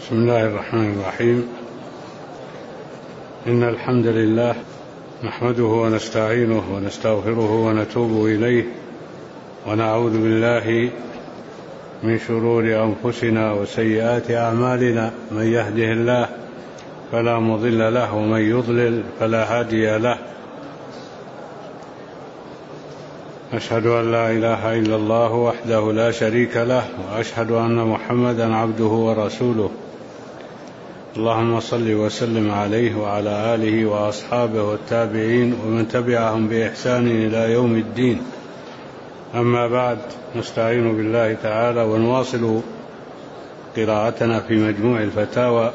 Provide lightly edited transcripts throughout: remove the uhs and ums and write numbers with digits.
بسم الله الرحمن الرحيم. إن الحمد لله نحمده ونستعينه ونستغفره ونتوب إليه، ونعوذ بالله من شرور أنفسنا وسيئات أعمالنا. من يهده الله فلا مضل له، ومن يضلل فلا هادي له. أشهد أن لا إله إلا الله وحده لا شريك له، وأشهد أن محمدا عبده ورسوله. اللهم صل وسلم عليه وعلى آله وأصحابه والتابعين ومن تبعهم بإحسان إلى يوم الدين. أما بعد، نستعين بالله تعالى ونواصل قراءتنا في مجموع الفتاوى.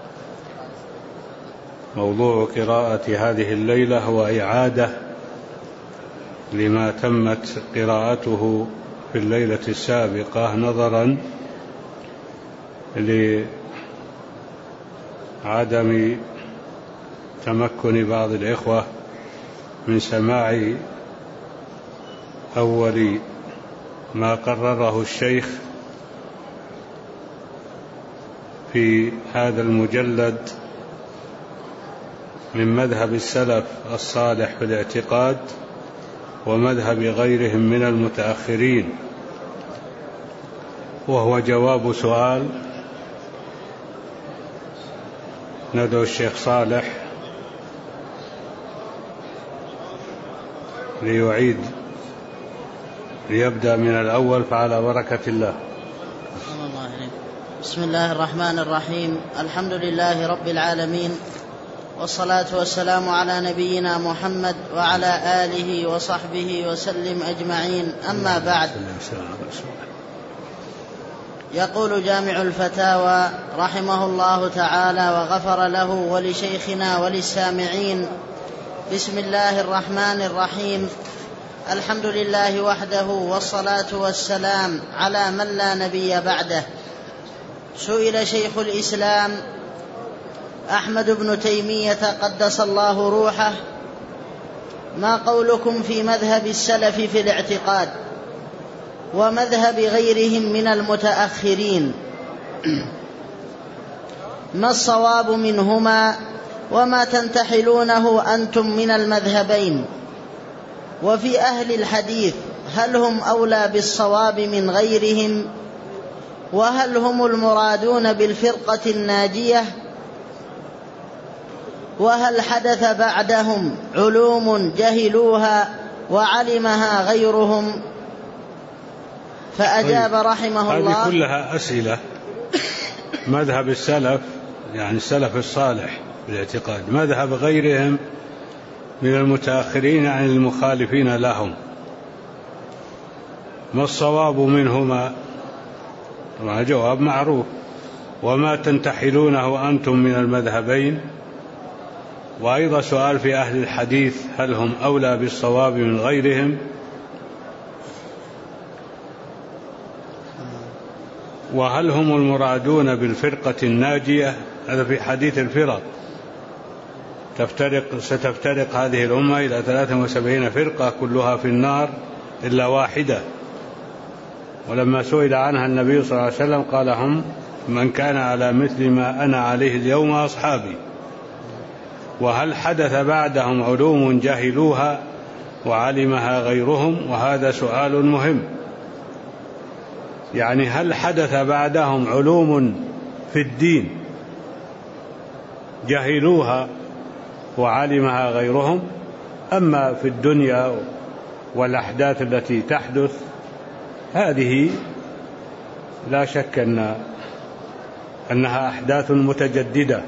موضوع قراءة هذه الليلة هو إعادة لما تمت قراءته في الليلة السابقة، نظرا لعدم تمكن بعض الإخوة من سماع أول ما قرره الشيخ في هذا المجلد من مذهب السلف الصالح في الاعتقاد ومذهب غيرهم من المتأخرين، وهو جواب سؤال. ندعو الشيخ صالح ليبدأ من الأول، فعلى بركة الله. بسم الله الرحمن الرحيم. الحمد لله رب العالمين، والصلاة والسلام على نبينا محمد وعلى آله وصحبه وسلم أجمعين. أما بعد، يقول جامع الفتاوى رحمه الله تعالى وغفر له ولشيخنا وللسامعين: بسم الله الرحمن الرحيم. الحمد لله وحده، والصلاة والسلام على من لا نبي بعده. سئل شيخ الإسلام أحمد بن تيمية قدس الله روحه: ما قولكم في مذهب السلف في الاعتقاد ومذهب غيرهم من المتأخرين؟ ما الصواب منهما، وما تنتحلونه أنتم من المذهبين؟ وفي أهل الحديث هل هم أولى بالصواب من غيرهم؟ وهل هم المرادون بالفرقة الناجية؟ وهل حدث بعدهم علوم جهلوها وعلمها غيرهم؟ فأجاب رحمه الله: هذه كلها أسئلة. مذهب السلف يعني السلف الصالح بالاعتقاد، مذهب غيرهم من المتأخرين عن المخالفين لهم، ما الصواب منهما؟ طبعا جواب معروف. وما تنتحلونه أنتم من المذهبين؟ وأيضا سؤال في أهل الحديث: هل هم أولى بالصواب من غيرهم؟ وهل هم المرادون بالفرقة الناجية؟ هذا في حديث الفرق. ستفترق هذه الأمة إلى 73 فرقة كلها في النار إلا واحدة. ولما سئل عنها النبي صلى الله عليه وسلم قال: هم من كان على مثل ما أنا عليه اليوم أصحابي. وهل حدث بعدهم علوم جهلوها وعلمها غيرهم؟ وهذا سؤال مهم. يعني هل حدث بعدهم علوم في الدين جهلوها وعلمها غيرهم؟ أما في الدنيا والأحداث التي تحدث هذه لا شك أنها أحداث متجددة،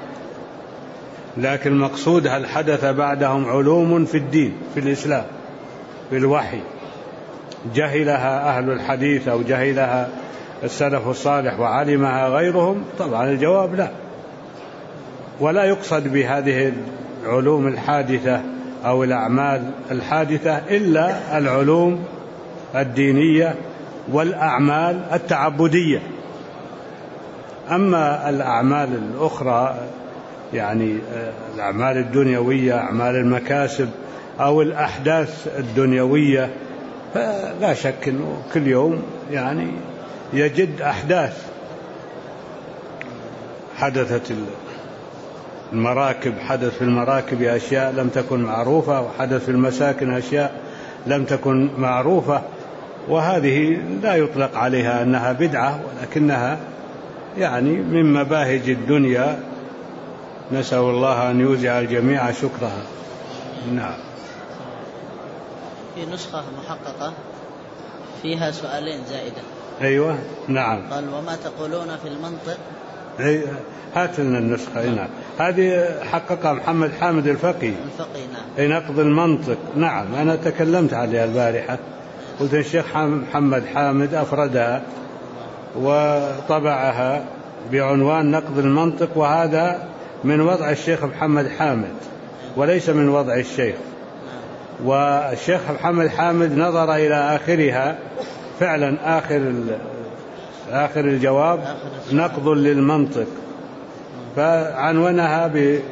لكن المقصود هل حدث بعدهم علوم في الدين في الإسلام في الوحي جهلها أهل الحديث أو جهلها السلف الصالح وعلمها غيرهم؟ طبعا الجواب لا. ولا يقصد بهذه العلوم الحادثة أو الأعمال الحادثة إلا العلوم الدينية والأعمال التعبدية. أما الأعمال الأخرى يعني الأعمال الدنيوية، أعمال المكاسب أو الأحداث الدنيوية، فلا شك أنه كل يوم يعني يجد أحداث. حدثت المراكب، حدث في المراكب أشياء لم تكن معروفة، وحدث في المساكن أشياء لم تكن معروفة، وهذه لا يطلق عليها أنها بدعة، ولكنها يعني من مباهج الدنيا، نسأل الله أن يوزع الجميع شكرها. نعم. في نسخة محققة فيها سؤالين زائدة. أيوة نعم. قال وما تقولون في المنطق. هات لنا النسخة. نعم. هذه حققها محمد حامد الفقي. نعم. نقض المنطق. نعم أنا تكلمت عليها البارحة، قلت الشيخ محمد حامد أفردها وطبعها بعنوان نقض المنطق، وهذا من وضع الشيخ محمد حامد وليس من وضع الشيخ. والشيخ محمد حامد نظر إلى آخرها فعلا، آخر الجواب نقض للمنطق، فعنونها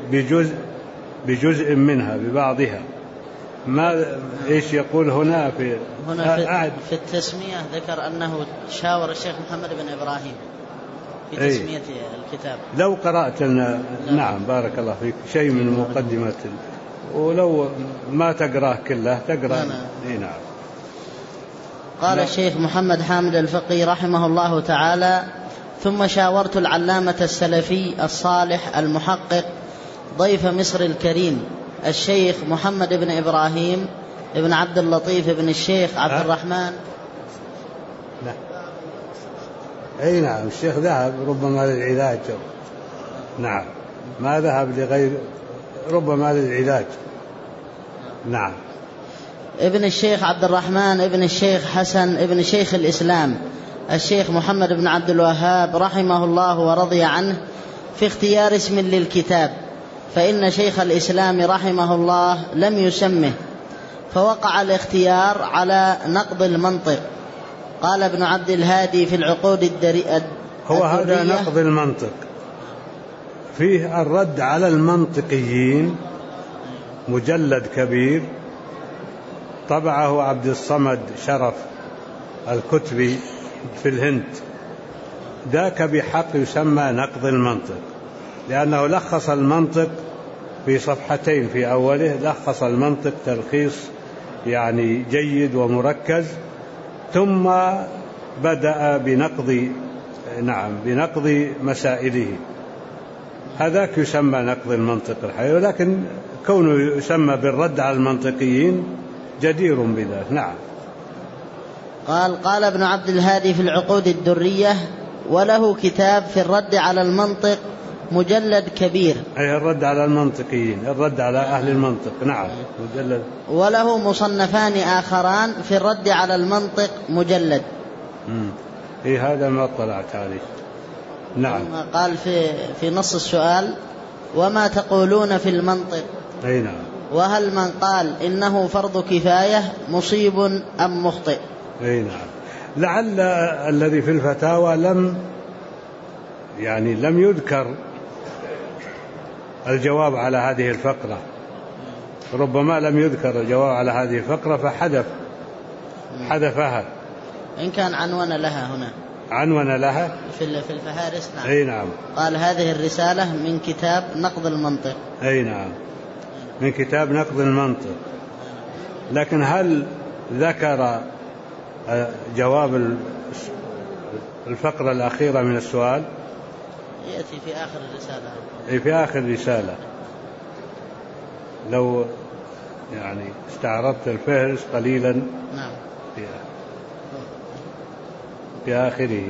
بجزء منها ببعضها. ما إيش يقول هنا في التسمية؟ ذكر أنه شاور الشيخ محمد بن إبراهيم في تسمية الكتاب. لو قرأت لنا. نعم بارك الله فيك شيء من مقدمة، ولو ما تقرأه كله تقرأ. نعم. قال الشيخ محمد حامد الفقي رحمه الله تعالى: ثم شاورت العلامة السلفي الصالح المحقق ضيف مصر الكريم الشيخ محمد بن إبراهيم بن عبد اللطيف بن الشيخ عبد الرحمن. أي نعم الشيخ ذهب ربما للعلاج. نعم ما ذهب لغير، ربما للعلاج. نعم. ابن الشيخ عبد الرحمن ابن الشيخ حسن ابن شيخ الإسلام الشيخ محمد بن عبد الوهاب رحمه الله ورضي عنه في اختيار اسم للكتاب، فإن شيخ الإسلام رحمه الله لم يسمه، فوقع الاختيار على نقض المنطق. قال ابن عبد الهادي في العقود الدرية: هو هذا نقض المنطق، فيه الرد على المنطقيين، مجلد كبير طبعه عبد الصمد شرف الكتبي في الهند، ذاك بحق يسمى نقض المنطق، لأنه لخص المنطق في صفحتين، في أوله لخص المنطق تلخيص يعني جيد ومركز، ثم بدأ بنقض مسائله. هذاك يسمى نقض المنطق الحقيقي، ولكن كونه يسمى بالرد على المنطقيين جدير بذلك. نعم. قال ابن عبد الهادي في العقود الدرية: وله كتاب في الرد على المنطق مجلد كبير. أي الرد على المنطقيين، الرد على أهل المنطق. نعم مجلد. وله مصنفان آخران في الرد على المنطق مجلد. هذا ما اطلعت عليه. نعم. قال في نص السؤال: وما تقولون في المنطق؟ أي نعم. وهل من قال إنه فرض كفاية مصيب أم مخطئ؟ أي نعم. لعل الذي في الفتاوى لم يذكر الجواب على هذه الفقرة، ربما لم يذكر الجواب على هذه الفقرة فحذفها. إن كان عنون لها هنا، عنون لها في الفهارس. نعم. أي نعم. قال هذه الرسالة من كتاب نقض المنطق. أي نعم من كتاب نقض المنطق. لكن هل ذكر جواب الفقرة الأخيرة من السؤال؟ يأتي في آخر الرسالة. أي في آخر الرسالة. لو يعني استعرضت الفهرس قليلا. نعم. في آخره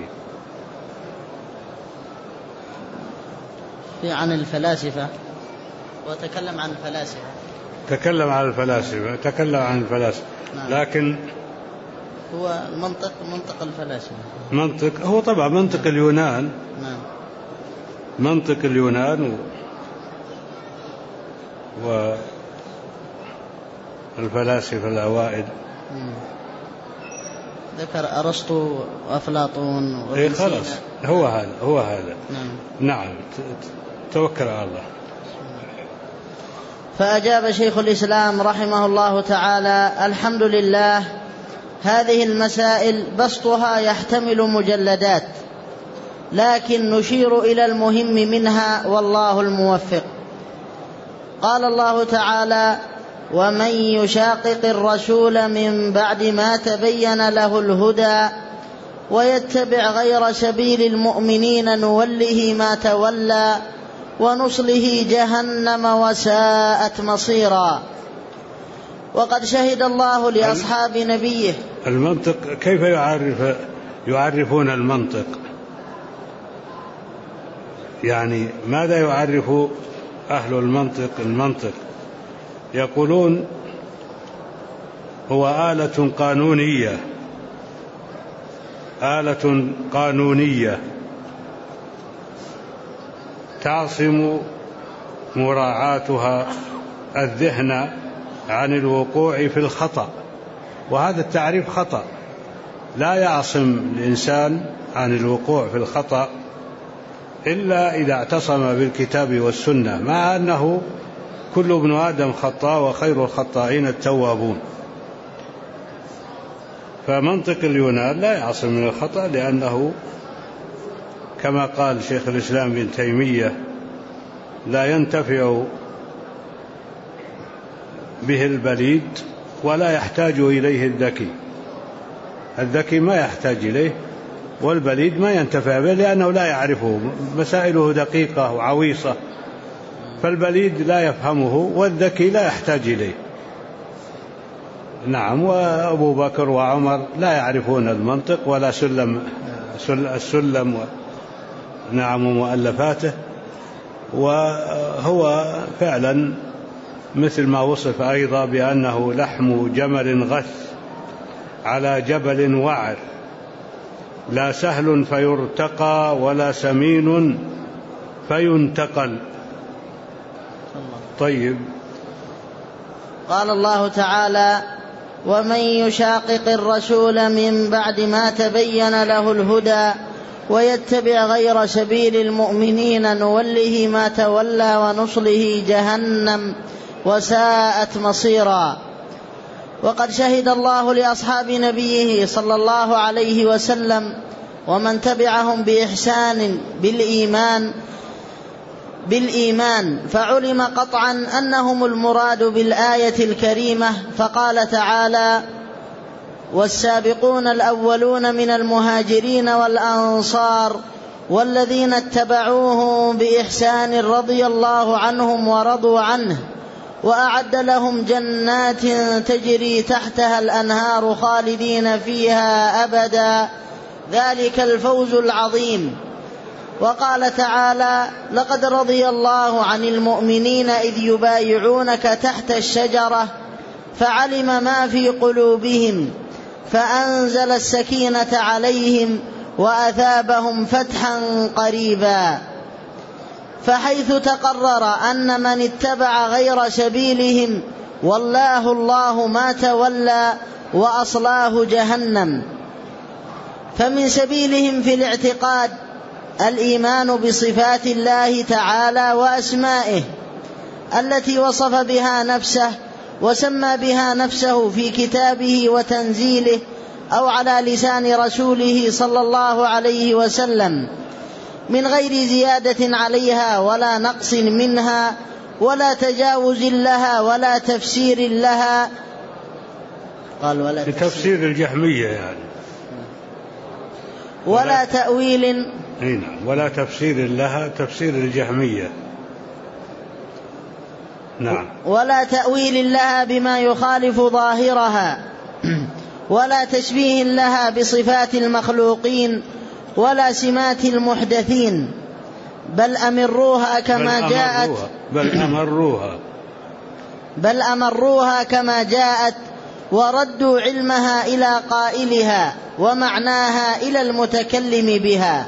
في عن الفلاسفة، وتكلم عن الفلاسفة. تكلم عن الفلاسفة. نعم. لكن هو منطق الفلاسفة، هو طبعا منطق اليونان. نعم. منطق اليونان والفلاسفة الأوائل. ذكر أرسطو وأفلاطون. خلاص هو هذا. نعم. توكل على الله. فأجاب شيخ الإسلام رحمه الله تعالى: الحمد لله، هذه المسائل بسطها يحتمل مجلدات، لكن نشير إلى المهم منها والله الموفق. قال الله تعالى: ومن يشاقق الرسول من بعد ما تبين له الهدى ويتبع غير سبيل المؤمنين نوله ما تولى ونصله جهنم وساءت مصيرا. وقد شهد الله لأصحاب نبيه. المنطق كيف يعرفون المنطق؟ يعني ماذا يعرف أهل المنطق؟ يقولون هو آلة قانونية تعصم مراعاتها الذهن عن الوقوع في الخطأ، وهذا التعريف خطأ. لا يعصم الإنسان عن الوقوع في الخطأ إلا إذا اعتصم بالكتاب والسنة، مع أنه كل ابن آدم خطاء وخير الخطائين التوابون. فمنطق اليونان لا يعصم من الخطأ، لأنه كما قال شيخ الإسلام ابن تيمية: لا ينتفع به البليد ولا يحتاج إليه الذكي. الذكي ما يحتاج إليه، والبليد ما ينتفع به لأنه لا يعرفه، مسائله دقيقة وعويصة، فالبليد لا يفهمه والذكي لا يحتاج إليه. نعم. وأبو بكر وعمر لا يعرفون المنطق ولا السلم نعم ومؤلفاته، وهو فعلا مثل ما وصف أيضا بأنه لحم جمل غث على جبل وعر، لا سهل فيرتقى ولا سمين فينتقل. طيب. قال الله تعالى: ومن يشاقق الرسول من بعد ما تبين له الهدى ويتبع غير سبيل المؤمنين نوله ما تولى ونصله جهنم وساءت مصيرا. وقد شهد الله لأصحاب نبيه صلى الله عليه وسلم ومن تبعهم بإحسان بالإيمان، فعلم قطعا أنهم المراد بالآية الكريمة. فقال تعالى: والسابقون الأولون من المهاجرين والأنصار والذين اتبعوهم بإحسان رضي الله عنهم ورضوا عنه وأعد لهم جنات تجري تحتها الأنهار خالدين فيها أبدا ذلك الفوز العظيم. وقال تعالى: لقد رضي الله عن المؤمنين إذ يبايعونك تحت الشجرة فعلم ما في قلوبهم فأنزل السكينة عليهم وأثابهم فتحا قريبا. فحيث تقرر أن من اتبع غير سبيلهم والله الله ما تولى وأصلاه جهنم. فمن سبيلهم في الاعتقاد الإيمان بصفات الله تعالى وأسمائه التي وصف بها نفسه وسمى بها نفسه في كتابه وتنزيله أو على لسان رسوله صلى الله عليه وسلم، من غير زيادة عليها ولا نقص منها ولا تجاوز لها ولا تفسير لها. قال ولا تفسير الجهمية يعني، ولا تأويل، ولا تفسير لها تفسير الجهمية. نعم. ولا تأويل لها بما يخالف ظاهرها ولا تشبيه لها بصفات المخلوقين ولا سمات المحدثين، بل أمروها كما جاءت بل أمروها كما جاءت وردوا علمها إلى قائلها ومعناها إلى المتكلم بها.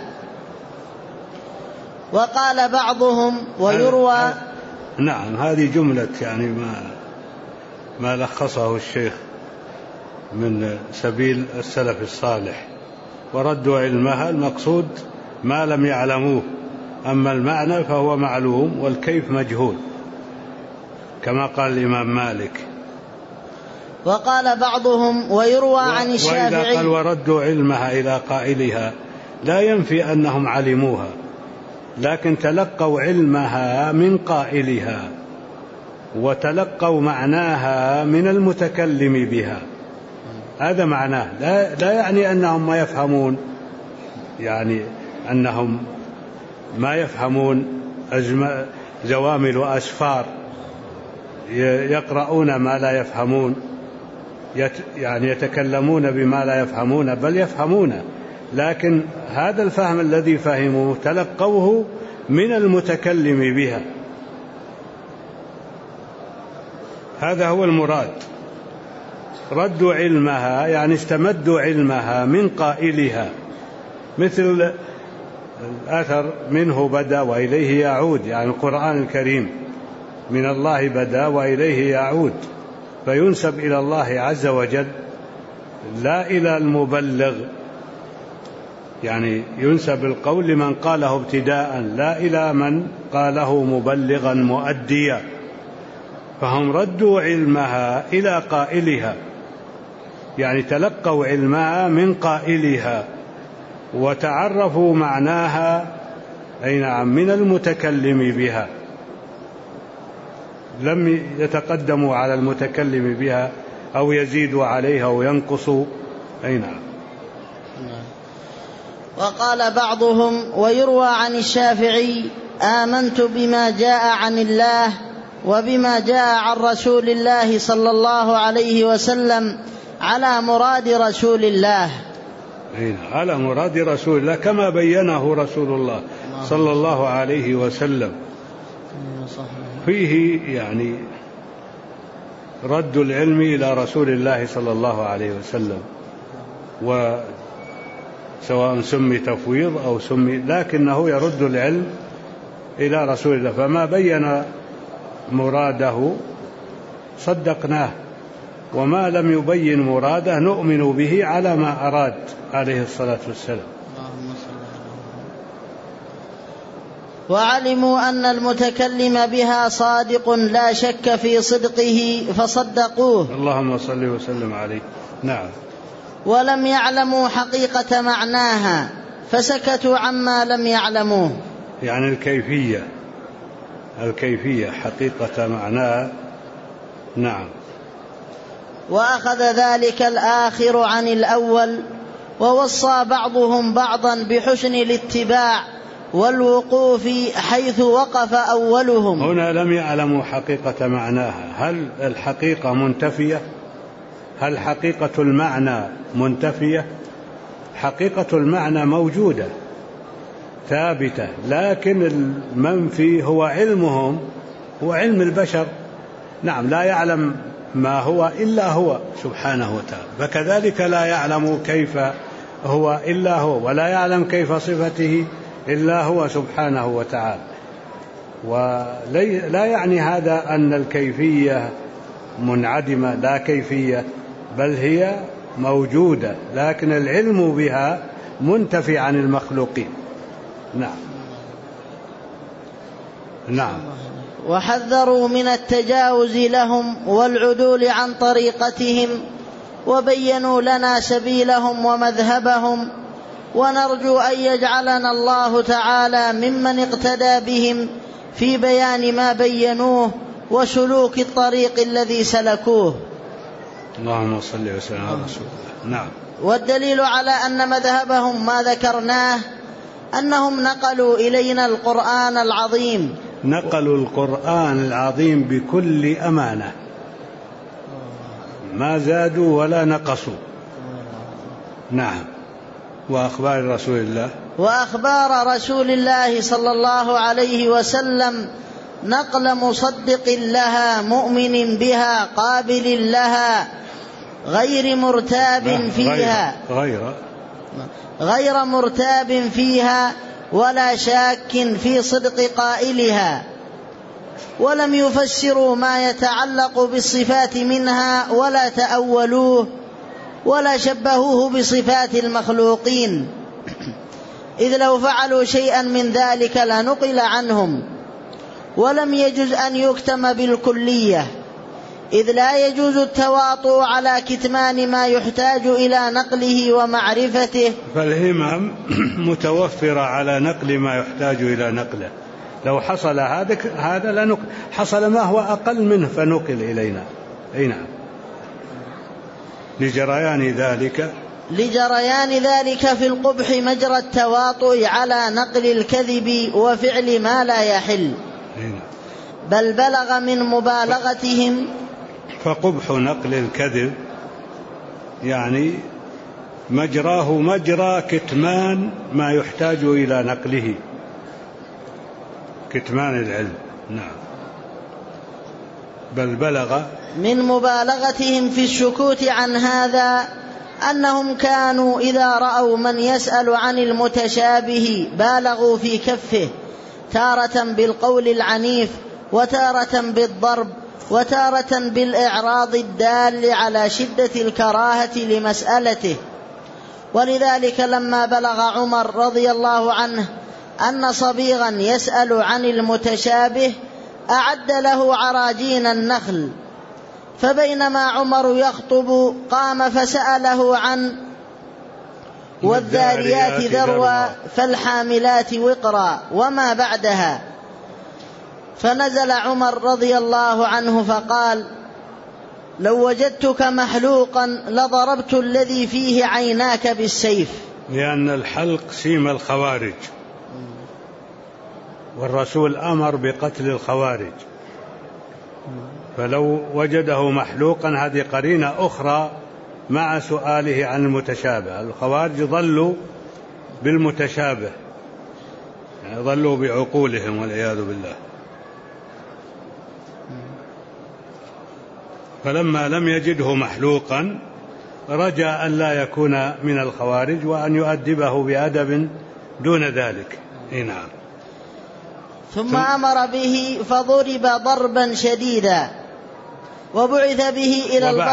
وقال بعضهم ويروى. نعم، هذه جملة يعني ما لخصه الشيخ من سبيل السلف الصالح. وردوا علمها، المقصود ما لم يعلموه، أما المعنى فهو معلوم والكيف مجهول، كما قال الإمام مالك. وقال بعضهم ويروى عن الشافعي. وإذا قال وردوا علمها إلى قائلها، لا ينفي أنهم علموها، لكن تلقوا علمها من قائلها وتلقوا معناها من المتكلم بها. هذا معناه، لا يعني أنهم ما يفهمون، يعني أنهم ما يفهمون جوامل وأسفار، يقرؤون ما لا يفهمون، يعني يتكلمون بما لا يفهمون، بل يفهمون، لكن هذا الفهم الذي فهموه تلقوه من المتكلم بها. هذا هو المراد. ردوا علمها يعني استمدوا علمها من قائلها، مثل الأثر منه بدأ وإليه يعود، يعني القرآن الكريم من الله بدأ وإليه يعود، فينسب إلى الله عز وجل لا إلى المبلغ، يعني ينسب القول لمن قاله ابتداء لا إلى من قاله مبلغا مؤديا. فهم ردوا علمها إلى قائلها، يعني تلقوا علمها من قائلها وتعرفوا معناها أي نعم من المتكلم بها، لم يتقدموا على المتكلم بها أو يزيدوا عليها أو ينقصوا. أي نعم. وقال بعضهم: ويروى عن الشافعي: آمنت بما جاء عن الله وبما جاء عن رسول الله صلى الله عليه وسلم على مراد رسول الله. على مراد رسول الله كما بينه رسول الله صلى الله عليه وسلم. فيه يعني رد العلم إلى رسول الله صلى الله عليه وسلم، وسواء سمي تفويض أو سمي، لكنه يرد العلم إلى رسول الله، فما بين مراده صدقناه، وما لم يبين مراده نؤمن به على ما أراد عليه الصلاة والسلام. وعلموا أن المتكلم بها صادق لا شك في صدقه فصدقوه. اللهم صل وسلم عليه. نعم. ولم يعلموا حقيقة معناها فسكتوا عما لم يعلموه، يعني الكيفية حقيقة معناها. نعم. وأخذ ذلك الآخر عن الأول، ووصى بعضهم بعضا بحسن الاتباع والوقوف حيث وقف أولهم. هنا لم يعلموا حقيقة معناها. هل الحقيقة منتفية؟ هل حقيقة المعنى منتفية؟ حقيقة المعنى موجودة ثابتة، لكن المنفي هو علمهم، هو علم البشر. نعم، لا يعلم ما هو إلا هو سبحانه وتعالى، فكذلك لا يعلم كيف هو إلا هو، ولا يعلم كيف صفته إلا هو سبحانه وتعالى. ولا يعني هذا أن الكيفية منعدمة، لا كيفية، بل هي موجودة، لكن العلم بها منتفي عن المخلوقين. نعم. نعم. وحذروا من التجاوز لهم والعدول عن طريقتهم، وبينوا لنا سبيلهم ومذهبهم، ونرجو أن يجعلنا الله تعالى ممن اقتدى بهم في بيان ما بينوه وسلوك الطريق الذي سلكوه. اللهم صل وسلم على رسول الله. نعم. والدليل على أن مذهبهم ما ذكرناه أنهم نقلوا إلينا القرآن العظيم، نقلوا القرآن العظيم بكل أمانة، ما زادوا ولا نقصوا. نعم. وأخبار رسول الله صلى الله عليه وسلم نقل مصدق لها مؤمن بها قابل لها غير مرتاب فيها ولا شاك في صدق قائلها، ولم يفسروا ما يتعلق بالصفات منها ولا تأولوه ولا شبهوه بصفات المخلوقين، إذ لو فعلوا شيئا من ذلك لنقل عنهم، ولم يجز أن يكتم بالكلية، إذ لا يجوز التواطؤ على كتمان ما يحتاج إلى نقله ومعرفته. فالهمم متوفرة على نقل ما يحتاج إلى نقله. لو حصل هذا لنقل، حصل ما هو أقل منه فنقل إلينا. أي نعم. لجريان ذلك في القبح مجرى التواطؤ على نقل الكذب وفعل ما لا يحل، بل بلغ من مبالغتهم. فقبح نقل الكذب يعني مجراه مجرى كتمان ما يحتاج إلى نقله، كتمان العلم. نعم. بل بلغ من مبالغتهم في السكوت عن هذا أنهم كانوا إذا رأوا من يسأل عن المتشابه بالغوا في كفه، تارة بالقول العنيف، وتارة بالضرب، وتارة بالإعراض الدال على شدة الكراهة لمسألته. ولذلك لما بلغ عمر رضي الله عنه أن صبيغا يسأل عن المتشابه أعد له عراجين النخل، فبينما عمر يخطب قام فسأله عن والذاريات ذروا فالحاملات وقرا وما بعدها، فنزل عمر رضي الله عنه فقال: لو وجدتك محلوقا لضربت الذي فيه عيناك بالسيف. لأن الحلق سيم الخوارج، والرسول أمر بقتل الخوارج، فلو وجده محلوقا هذه قرينة أخرى مع سؤاله عن المتشابه. الخوارج ضلوا بالمتشابه، يعني ضلوا بعقولهم والعياذ بالله. فلما لم يجده محلوقا رجى أن لا يكون من الخوارج وأن يؤدبه بأدب دون ذلك. نعم. ثم أمر به فضرب ضربا شديدا وبعث به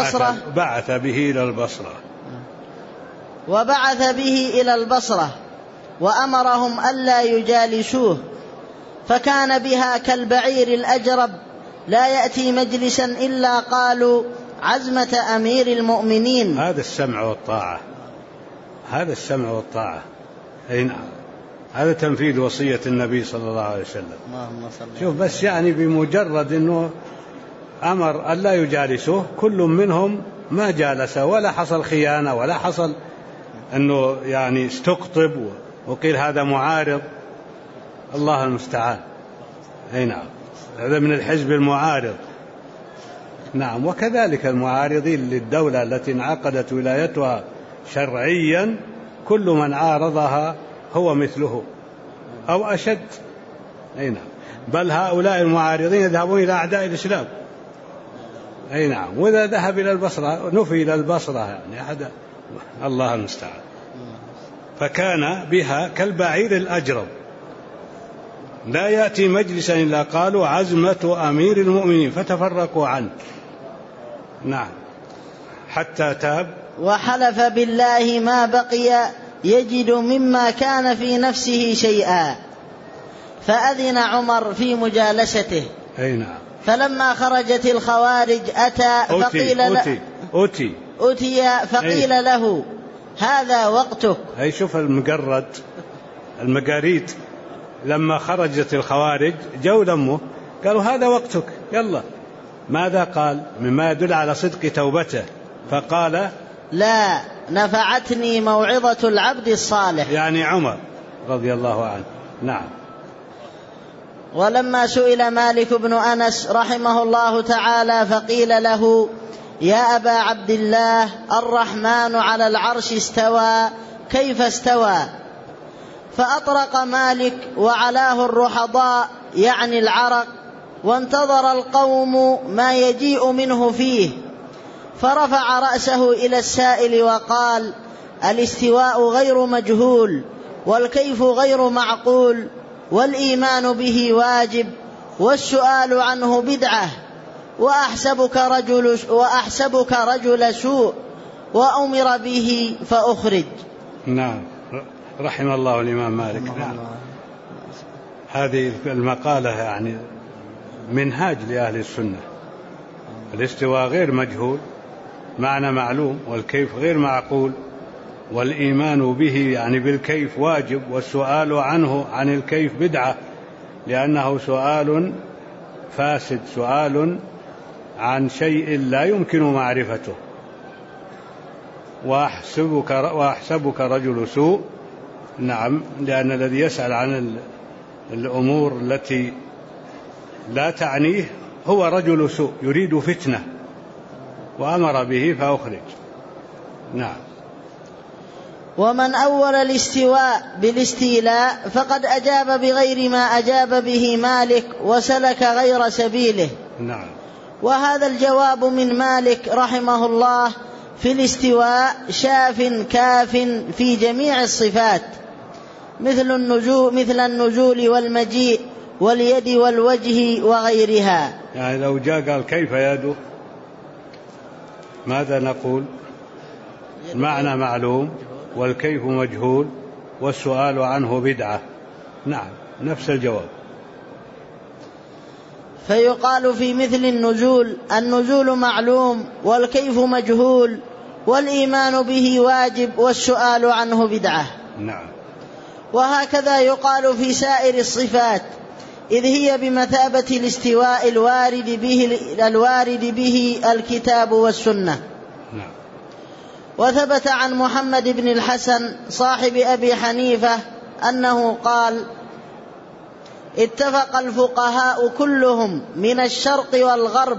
إلى البصرة وأمرهم ألا يجالسوه، فكان بها كالبعير الأجرب لا يأتي مجلسا إلا قالوا عزمة أمير المؤمنين. هذا السمع والطاعة. أي نعم. هذا تنفيذ وصية النبي صلى الله عليه وسلم. شوف بس يعني بمجرد أنه أمر ألا يجالسوه كل منهم ما جالس، ولا حصل خيانة ولا حصل أنه يعني استقطب وقيل هذا معارض. الله المستعان. أي نعم. هذا من الحزب المعارض. نعم. وكذلك المعارضين للدولة التي انعقدت ولايتها شرعيا كل من عارضها هو مثله أو أشد. أي نعم. بل هؤلاء المعارضين يذهبون إلى أعداء الإسلام. أي نعم. وإذا ذهب إلى البصرة نفي إلى البصرة يعني أحد. الله المستعان. فكان بها كالبعير الأجرب لا يأتي مجلسا إلا قالوا عزمة أمير المؤمنين فتفرقوا عنه. نعم. حتى تاب وحلف بالله ما بقي يجد مما كان في نفسه شيئا، فأذن عمر في مجالسته. أي نعم. فلما خرجت الخوارج أتي فقيل له هذا وقتك. أي شوف المقاريد لما خرجت الخوارج جو لمه قالوا هذا وقتك يلا. ماذا قال؟ مما يدل على صدق توبته. فقال: لا نفعتني موعظة العبد الصالح، يعني عمر رضي الله عنه. نعم. ولما سئل مالك بن أنس رحمه الله تعالى فقيل له: يا أبا عبد الله الرحمن على العرش استوى، كيف استوى؟ فأطرق مالك وعلاه الرحضاء يعني العرق، وانتظر القوم ما يجيء منه فيه، فرفع رأسه إلى السائل وقال: الاستواء غير مجهول، والكيف غير معقول، والإيمان به واجب، والسؤال عنه بدعة، وأحسبك رجل سوء، وأمر به فأخرج. نعم. رحم الله الإمام مالك. نعم. هذه المقالة يعني منهاج لأهل السنة. الاستواء غير مجهول، معنى معلوم، والكيف غير معقول، والإيمان به يعني بالكيف واجب، والسؤال عنه عن الكيف بدعة، لأنه سؤال فاسد، سؤال عن شيء لا يمكن معرفته. وأحسبك رجل سوء، نعم، لأن الذي يسأل عن الأمور التي لا تعنيه هو رجل سوء يريد فتنة، وأمر به فأخرج. نعم. ومن أول الاستواء بالاستيلاء فقد أجاب بغير ما أجاب به مالك وسلك غير سبيله. نعم. وهذا الجواب من مالك رحمه الله في الاستواء شاف كاف في جميع الصفات، مثل النزول والمجيء واليد والوجه وغيرها. يعني لو جاء قال كيف يده ماذا نقول؟ المعنى معلوم والكيف مجهول والسؤال عنه بدعة. نعم، نفس الجواب. فيقال في مثل النزول معلوم والكيف مجهول والإيمان به واجب والسؤال عنه بدعة. نعم. وهكذا يقال في سائر الصفات، إذ هي بمثابة الاستواء الوارد به الكتاب والسنة. نعم. وثبت عن محمد بن الحسن صاحب أبي حنيفة أنه قال: اتفق الفقهاء كلهم من الشرق والغرب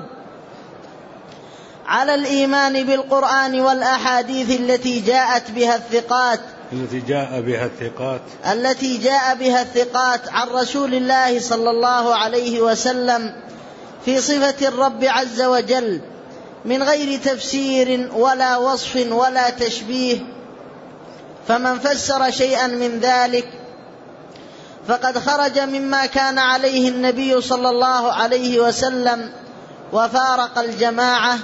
على الإيمان بالقرآن والأحاديث التي جاء بها الثقات عن رسول الله صلى الله عليه وسلم في صفة الرب عز وجل، من غير تفسير ولا وصف ولا تشبيه. فمن فسر شيئا من ذلك فقد خرج مما كان عليه النبي صلى الله عليه وسلم وفارق الجماعة،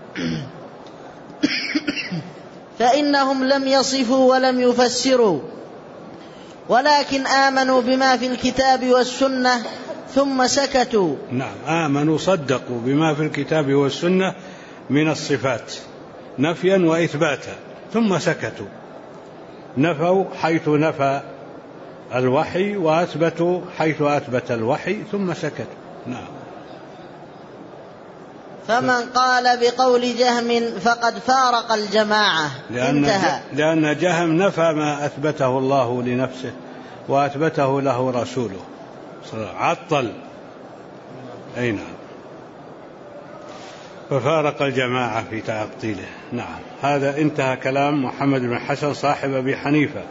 فإنهم لم يصفوا ولم يفسروا، ولكن آمنوا بما في الكتاب والسنة ثم سكتوا. نعم، آمنوا صدقوا بما في الكتاب والسنة من الصفات نفيا وإثباتا، ثم سكتوا، نفوا حيث نفى الوحي وأثبتوا حيث أثبت الوحي، ثم سكتوا. نعم. فمن قال بقول جهم فقد فارق الجماعة. انتهى. لأن جهم نفى ما أثبته الله لنفسه وأثبته له رسوله، عطل. أي نعم، ففارق الجماعة في تعطيله. نعم. هذا انتهى كلام محمد بن حسن صاحب أبي حنيفة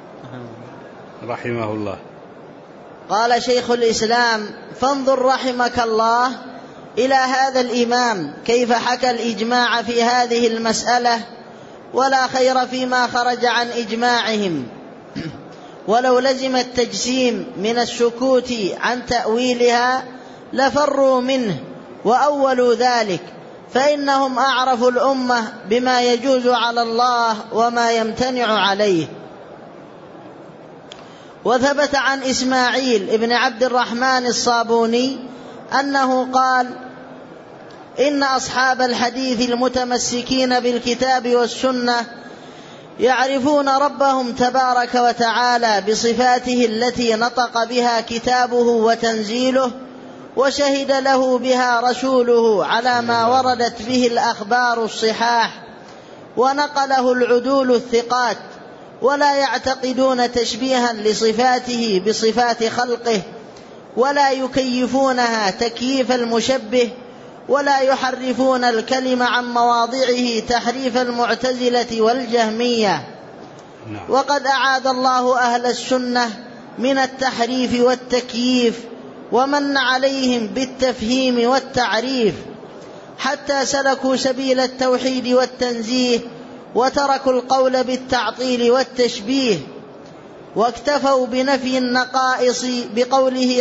رحمه الله. قال شيخ الإسلام: فانظر رحمك الله إلى هذا الإمام كيف حكى الإجماع في هذه المسألة، ولا خير فيما خرج عن إجماعهم، ولو لزم التجسيم من السكوت عن تأويلها لفروا منه وأولوا ذلك، فإنهم أعرفوا الأمة بما يجوز على الله وما يمتنع عليه. وثبت عن إسماعيل ابن عبد الرحمن الصابوني أنه قال: إن أصحاب الحديث المتمسكين بالكتاب والسنة يعرفون ربهم تبارك وتعالى بصفاته التي نطق بها كتابه وتنزيله وشهد له بها رسوله على ما وردت به الأخبار الصحاح ونقله العدول الثقات، ولا يعتقدون تشبيها لصفاته بصفات خلقه، ولا يكيفونها تكييف المشبه، ولا يحرفون الكلم عن مواضعه تحريف المعتزلة والجهمية. وقد أعاذ الله أهل السنة من التحريف والتكييف، ومن عليهم بالتفهيم والتعريف، حتى سلكوا سبيل التوحيد والتنزيه، وتركوا القول بالتعطيل والتشبيه، واكتفوا بنفي النقائص بقوله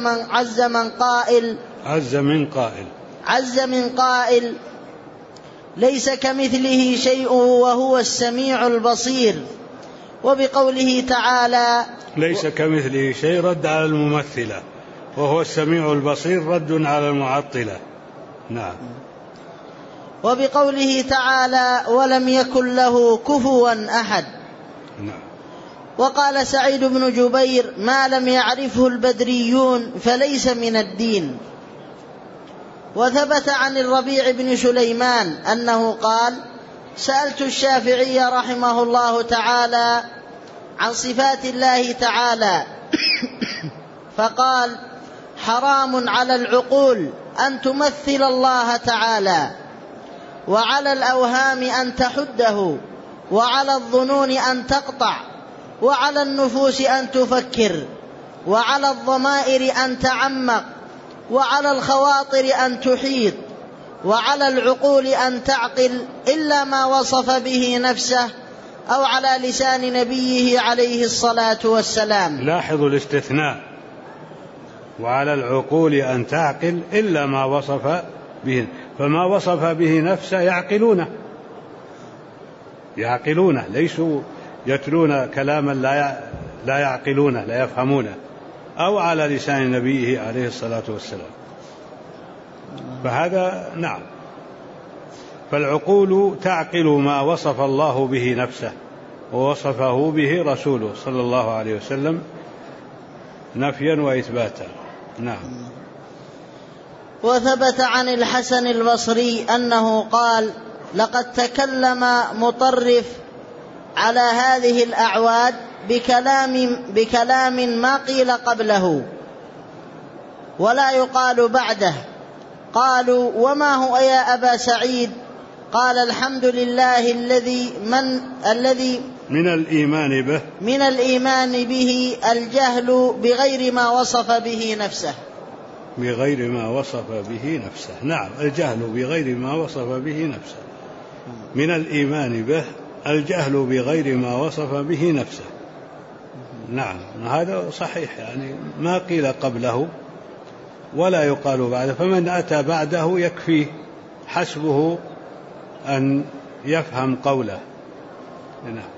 عز من قائل ليس كمثله شيء وهو السميع البصير، وبقوله تعالى ليس كمثله شيء رد على الممثلة، وهو السميع البصير رد على المعطلة. نعم. وبقوله تعالى ولم يكن له كفوا أحد. وقال سعيد بن جبير ما لم يعرفه البدريون فليس من الدين. وثبت عن الربيع بن سليمان أنه قال سألت الشافعي رحمه الله تعالى عن صفات الله تعالى فقال حرام على العقول أن تمثل الله تعالى، وعلى الأوهام أن تحده، وعلى الظنون أن تقطع، وعلى النفوس أن تفكر، وعلى الضمائر أن تعمق، وعلى الخواطر أن تحيط، وعلى العقول أن تعقل إلا ما وصف به نفسه أو على لسان نبيه عليه الصلاة والسلام. لاحظوا الاستثناء، وعلى العقول أن تعقل إلا ما وصف به، فما وصف به نفسه يعقلونه، ليسوا يتلون كلاما لا يعقلونه لا يفهمونه، أو على لسان نبيه عليه الصلاة والسلام. فهذا نعم، فالعقول تعقل ما وصف الله به نفسه ووصفه به رسوله صلى الله عليه وسلم نفيا وإثباتا. نعم. وثبت عن الحسن البصري أنه قال لقد تكلم مطرف على هذه الأعواد بكلام ما قيل قبله ولا يقال بعده. قالوا وما هو يا أبا سعيد؟ قال الحمد لله الذي من الإيمان به الجهل بغير ما وصف به نفسه. بغير ما وصف به نفسه. نعم، الجهل بغير ما وصف به نفسه. من الإيمان به الجهل بغير ما وصف به نفسه. نعم، هذا صحيح، يعني ما قيل قبله ولا يقال بعده، فمن أتى بعده يكفيه، حسبه أن يفهم قوله. نعم.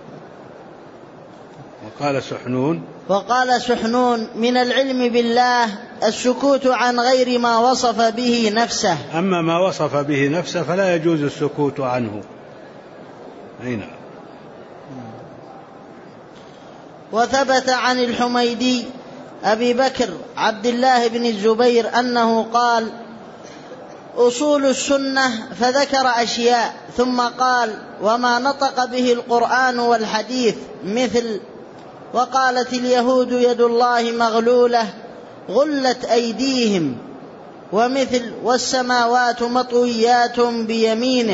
وقال سحنون من العلم بالله السكوت عن غير ما وصف به نفسه. أما ما وصف به نفسه فلا يجوز السكوت عنه. نعم. وثبت عن الحميدي أبي بكر عبد الله بن الزبير أنه قال أصول السنة، فذكر أشياء ثم قال وما نطق به القرآن والحديث مثل وقالت اليهود يد الله مغلولة غلت أيديهم، ومثل والسماوات مطويات بيمينه،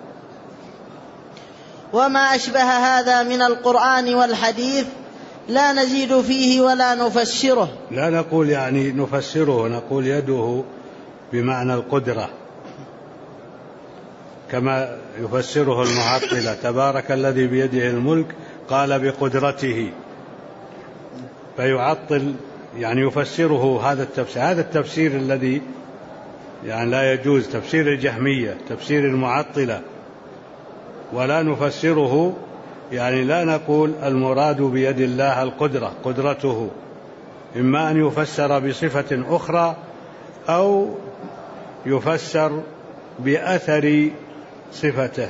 وما أشبه هذا من القرآن والحديث لا نزيد فيه ولا نفسره. لا نقول يعني نفسره، نقول يده بمعنى القدرة كما يفسره المعطلة، تبارك الذي بيده الملك قال بقدرته، فيعطل يعني يفسره هذا التفسير. هذا التفسير الذي يعني لا يجوز، تفسير الجهمية، تفسير المعطلة. ولا نفسره يعني لا نقول المراد بيد الله القدرة، قدرته، إما أن يفسر بصفة أخرى أو يفسر بأثر صفته.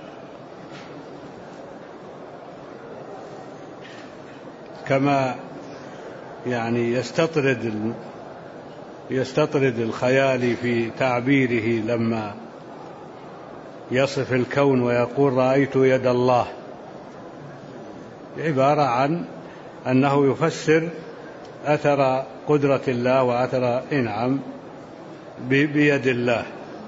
كما يعني يستطرد الخيال في تعبيره لما يصف الكون ويقول رأيت يد الله، عبارة عن أنه يفسر أثر قدرة الله وأثر إنعام بيد الله.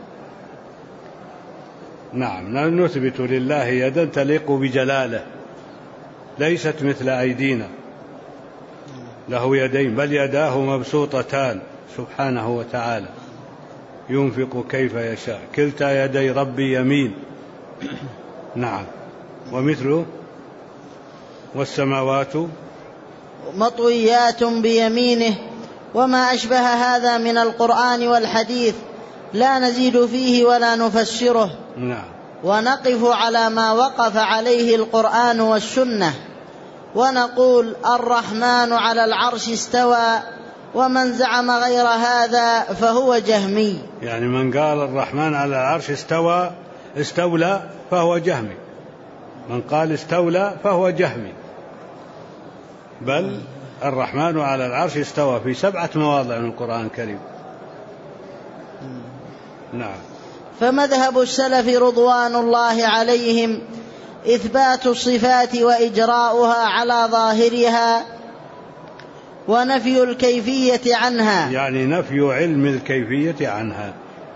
نعم، نثبت لله يدا تليق بجلاله ليست مثل أيدينا، له يدين بل يداه مبسوطتان سبحانه وتعالى ينفق كيف يشاء، كلتا يدي ربي يمين. نعم. ومثله والسماوات مطويات بيمينه، وما أشبه هذا من القرآن والحديث لا نزيد فيه ولا نفسره. نعم. ونقف على ما وقف عليه القرآن والسنة، ونقول الرحمن على العرش استوى، ومن زعم غير هذا فهو جهمي. يعني من قال الرحمن على العرش استوى استولى فهو جهمي، من قال استولى فهو جهمي، بل الرحمن على العرش استوى في 7 مواضع من القرآن الكريم. نعم. فمذهب السلف رضوان الله عليهم إثبات الصفات وإجراؤها على ظاهرها ونفي الكيفية عنها، يعني نفي علم الكيفية عنها.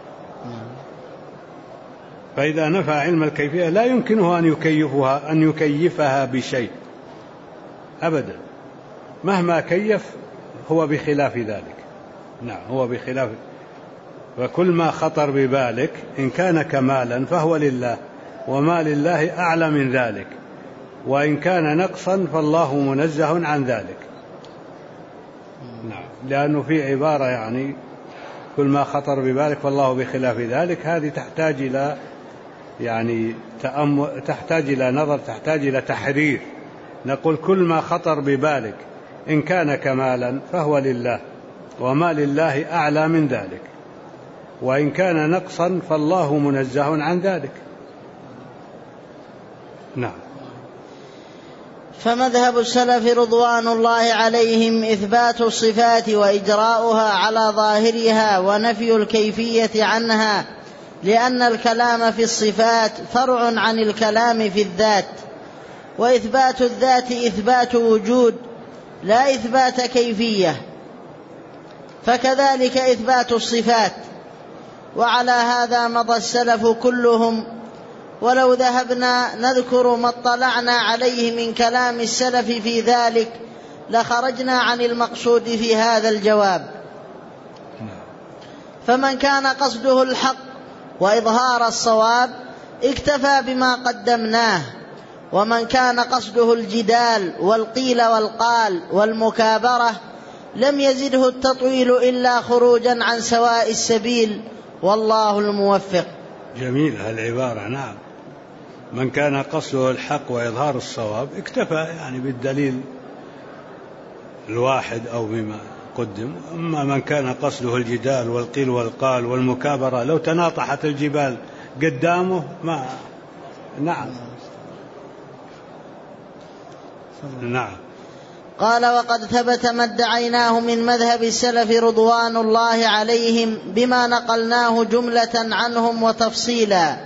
فإذا نفى علم الكيفية لا يمكنه أن يكيفها بشيء أبدا، مهما كيف هو بخلاف ذلك. نعم، هو بخلاف. وكل ما خطر ببالك إن كان كمالا فهو لله، وما لله أعلى من ذلك، وإن كان نقصا فالله منزه عن ذلك. نعم، لأنه في عبارة يعني كل ما خطر ببالك فالله بخلاف ذلك، هذه تحتاج إلى يعني تحتاج إلى نظر، تحتاج إلى تحرير. نقول كل ما خطر ببالك إن كان كمالا فهو لله، وما لله أعلى من ذلك، وإن كان نقصا فالله منزه عن ذلك. نعم. فمذهب السلف رضوان الله عليهم إثبات الصفات وإجراؤها على ظاهرها ونفي الكيفية عنها، لأن الكلام في الصفات فرع عن الكلام في الذات، وإثبات الذات إثبات وجود لا إثبات كيفية، فكذلك إثبات الصفات. وعلى هذا مضى السلف كلهم، ولو ذهبنا نذكر ما اطلعنا عليه من كلام السلف في ذلك لخرجنا عن المقصود في هذا الجواب. فمن كان قصده الحق وإظهار الصواب اكتفى بما قدمناه، ومن كان قصده الجدال والقيل والقال والمكابرة لم يزده التطويل إلا خروجا عن سواء السبيل، والله الموفق. جميل العبارة. نعم، من كان قصده الحق وإظهار الصواب اكتفى يعني بالدليل الواحد أو بما قدم. أما من كان قصده الجدال والقيل والقال والمكابرة لو تناطحت الجبال قدامه ما. نعم. نعم. قال: وقد ثبت ما ادعيناه من مذهب السلف رضوان الله عليهم بما نقلناه جملة عنهم وتفصيلا،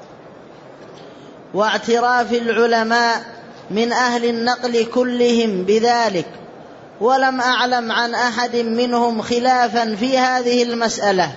واعتراف العلماء من أهل النقل كلهم بذلك، ولم أعلم عن أحد منهم خلافا في هذه المسألة،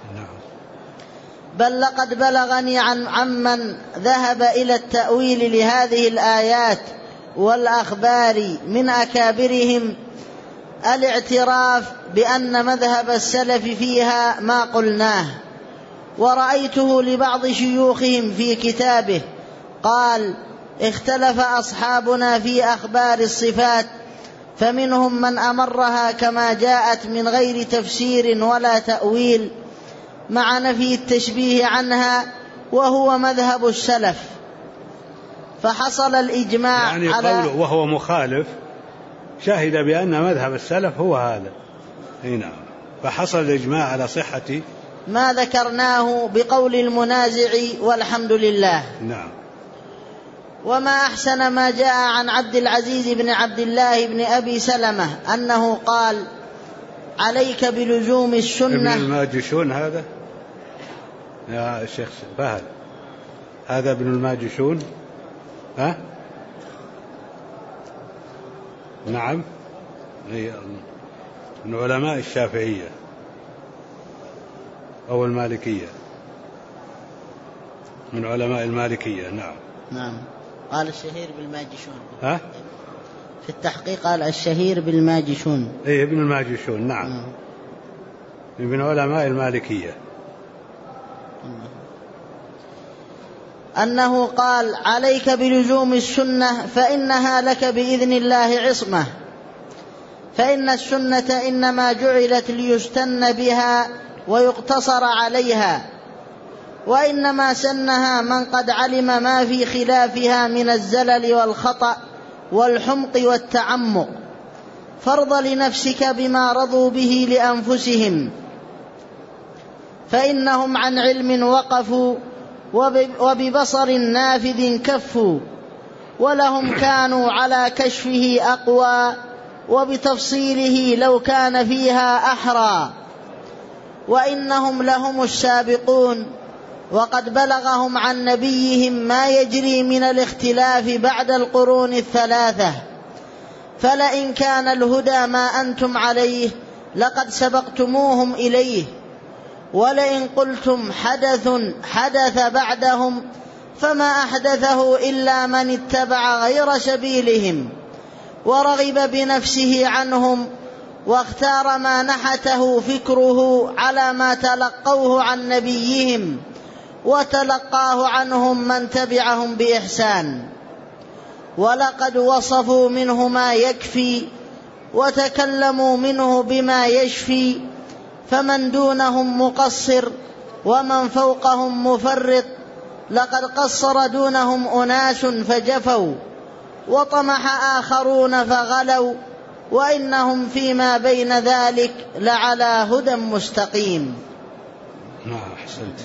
بل لقد بلغني عمن ذهب إلى التأويل لهذه الآيات والأخبار من أكابرهم الاعتراف بأن مذهب السلف فيها ما قلناه. ورأيته لبعض شيوخهم في كتابه قال: اختلف أصحابنا في أخبار الصفات، فمنهم من أمرها كما جاءت من غير تفسير ولا تأويل مع نفي التشبيه عنها، وهو مذهب السلف. فحصل الإجماع يعني على قوله وهو مخالف شهد بأن مذهب السلف هو هذا. نعم. فحصل الإجماع على صحة ما ذكرناه بقول المنازع، والحمد لله. نعم. وما أحسن ما جاء عن عبد العزيز بن عبد الله بن أبي سلمة أنه قال: عليك بلزوم السنة. ابن الماجشون هذا يا شيخ فهد، هذا ابن الماجشون. ها؟ نعم، من علماء الشافعية أو المالكية، من علماء المالكية. نعم. نعم. قال الشهير بالماجشون. ها؟ في التحقيق قال الشهير بالماجشون. إيه، ابن الماجشون. نعم. من علماء المالكية. أنه قال: عليك بلزوم السنة فإنها لك بإذن الله عصمة، فإن السنة إنما جعلت ليستن بها ويقتصر عليها، وإنما سنها من قد علم ما في خلافها من الزلل والخطأ والحمق والتعمق، فارض لنفسك بما رضوا به لأنفسهم، فإنهم عن علم وقفوا وببصر نافذ كفوا، ولهم كانوا على كشفه أقوى، وبتفصيله لو كان فيها أحرى، وإنهم لهم السابقون، وقد بلغهم عن نبيهم ما يجري من الاختلاف بعد القرون الثلاثة، فلئن كان الهدى ما أنتم عليه لقد سبقتموهم إليه، ولئن قلتم حدث بعدهم فما أحدثه إلا من اتبع غير سبيلهم ورغب بنفسه عنهم، واختار ما نحته فكره على ما تلقوه عن نبيهم وتلقاه عنهم من تبعهم بإحسان. ولقد وصفوا منه ما يكفي وتكلموا منه بما يشفي، فمن دونهم مقصر ومن فوقهم مفرط، لقد قصر دونهم أناس فجفوا، وطمح آخرون فغلوا، وإنهم فيما بين ذلك لعلى هدى مستقيم. نعم، أحسنت.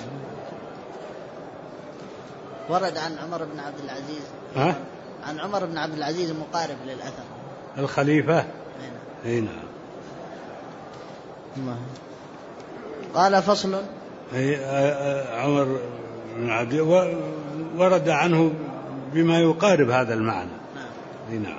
ورد عن عمر بن عبد العزيز عن عمر بن عبد العزيز مقارب للأثر الخليفة. نعم. قال فصل. عمر بن عبد ورد عنه بما يقارب هذا المعنى. نعم.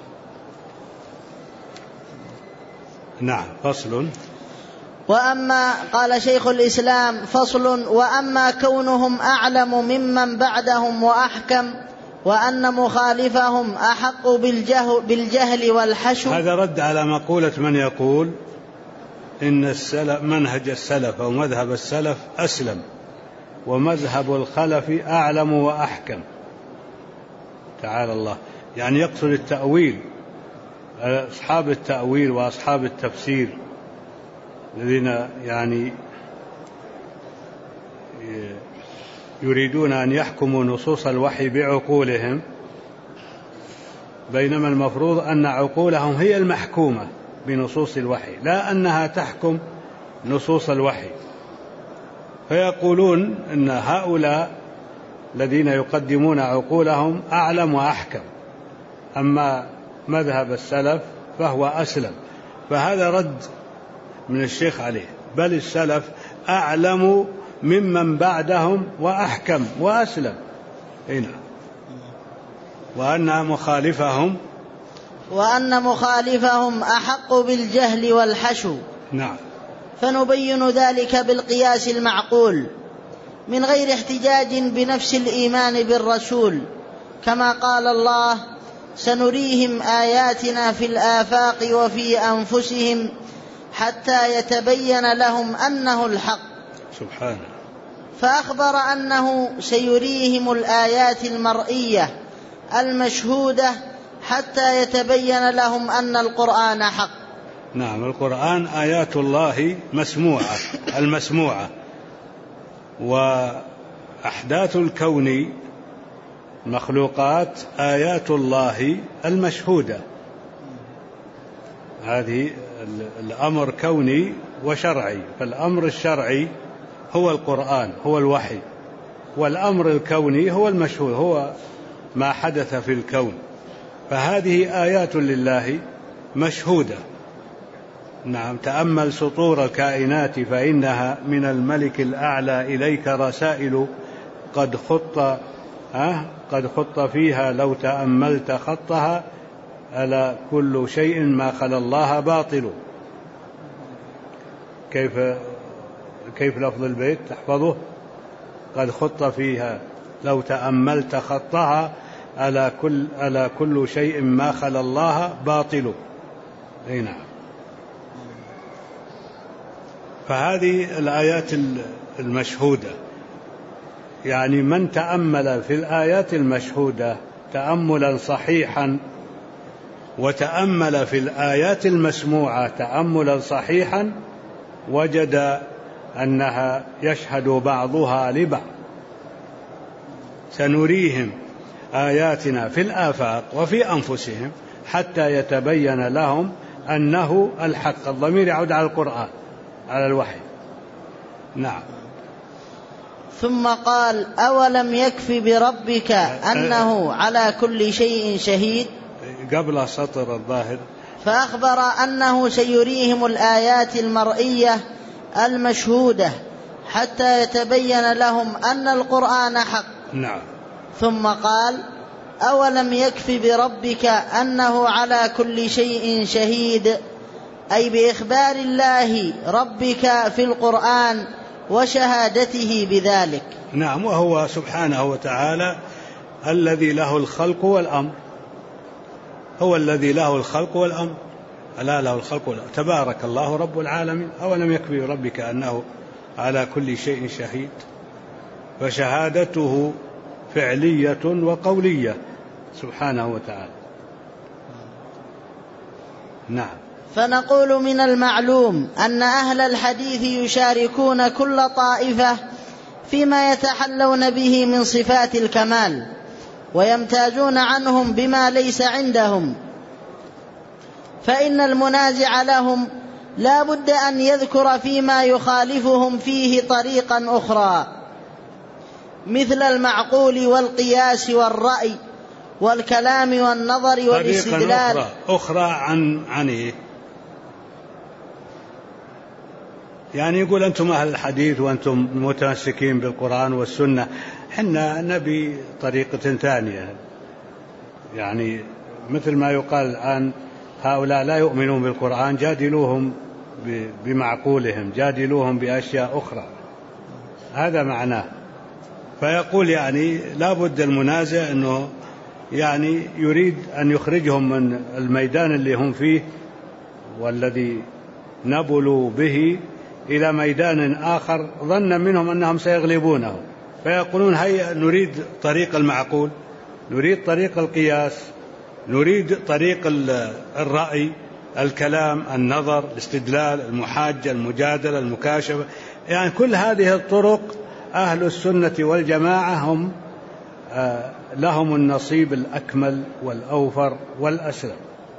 نعم. فصل. وأما قال شيخ الإسلام فصل: وأما كونهم أعلم ممن بعدهم وأحكم، وأن مخالفهم أحق بالجهل والحشو. هذا رد على مقولة من يقول إن منهج السلف أو مذهب السلف أسلم، ومذهب الخلف أعلم وأحكم. تعالى الله، يعني يقصد التأويل، أصحاب التأويل وأصحاب التفسير الذين يعني يريدون أن يحكموا نصوص الوحي بعقولهم، بينما المفروض أن عقولهم هي المحكومة بنصوص الوحي، لا أنها تحكم نصوص الوحي. فيقولون أن هؤلاء الذين يقدمون عقولهم أعلم وأحكم، أما مذهب السلف فهو أسلم. فهذا رد من الشيخ عليه، بل السلف أعلم ممن بعدهم وأحكم وأسلم. هنا وأن مخالفهم أحق بالجهل والحشو. نعم. فنبين ذلك بالقياس المعقول من غير احتجاج بنفس الإيمان بالرسول، كما قال الله: سنريهم آياتنا في الآفاق وفي أنفسهم حتى يتبين لهم أنه الحق. سبحانه. فأخبر أنه سيريهم الآيات المرئية المشهودة حتى يتبين لهم أن القرآن حق. نعم، القرآن آيات الله مسموعة المسموعة، وأحداث الكون مخلوقات آيات الله المشهودة. هذه الأمر كوني وشرعي، فالأمر الشرعي هو القرآن، هو الوحي، والأمر الكوني هو المشهود، هو ما حدث في الكون. فهذه آيات لله مشهودة. نعم. تأمل سطور الكائنات فإنها من الملك الأعلى إليك رسائل قد خط فيها لو تأملت خطها، ألا كل شيء ما خلا الله باطل. كيف لفظ البيت تحفظه؟ قد خط فيها لو تأملت خطها، ألا كل شيء ما خلا الله باطل. نعم. فهذه الآيات المشهودة، يعني من تأمل في الآيات المشهودة تأملا صحيحا، وتأمل في الآيات المسموعة تأملا صحيحا، وجد أنها يشهد بعضها لبعض. سنريهم آياتنا في الآفاق وفي أنفسهم حتى يتبين لهم أنه الحق. الضمير يعود على القرآن، على الوحي. نعم. ثم قال: أولم يكف بربك أنه على كل شيء شهيد؟ قبل سطر الظاهر. فأخبر أنه سيريهم الآيات المرئية المشهودة حتى يتبين لهم أن القرآن حق. نعم. ثم قال: أولم يكف بربك أنه على كل شيء شهيد، أي بإخبار الله ربك في القرآن وشهادته بذلك. نعم، وهو سبحانه وتعالى الذي له الخلق والأمر، هو الذي له الخلق والأمر، ألا له الخلق والأمر، تبارك الله رب العالمين. أولم يكف بربك أنه على كل شيء شهيد، فشهادته فعلية وقولية سبحانه وتعالى. نعم. فنقول: من المعلوم أن أهل الحديث يشاركون كل طائفة فيما يتحلون به من صفات الكمال، ويمتازون عنهم بما ليس عندهم، فإن المنازع لهم لا بد أن يذكر فيما يخالفهم فيه طريقا أخرى، مثل المعقول والقياس والرأي والكلام والنظر والاستدلال. أخرى عن إيه؟ يعني يقول أنتم أهل الحديث وأنتم متمسكين بالقرآن والسنة، حنا نبي طريقة ثانية. يعني مثل ما يقال الآن: هؤلاء لا يؤمنون بالقرآن، جادلوهم بمعقولهم، جادلوهم بأشياء أخرى. هذا معناه. فيقول يعني لا بد المنازع أنه يعني يريد أن يخرجهم من الميدان اللي هم فيه والذي نبلوا به إلى ميدان آخر ظن منهم أنهم سيغلبونه، فيقولون: هيا نريد طريق المعقول، نريد طريق القياس، نريد طريق الرأي، الكلام، النظر، الاستدلال، المحاجة، المجادلة، المكاشفة. يعني كل هذه الطرق أهل السنة والجماعة هم لهم النصيب الأكمل والأوفر والأسلم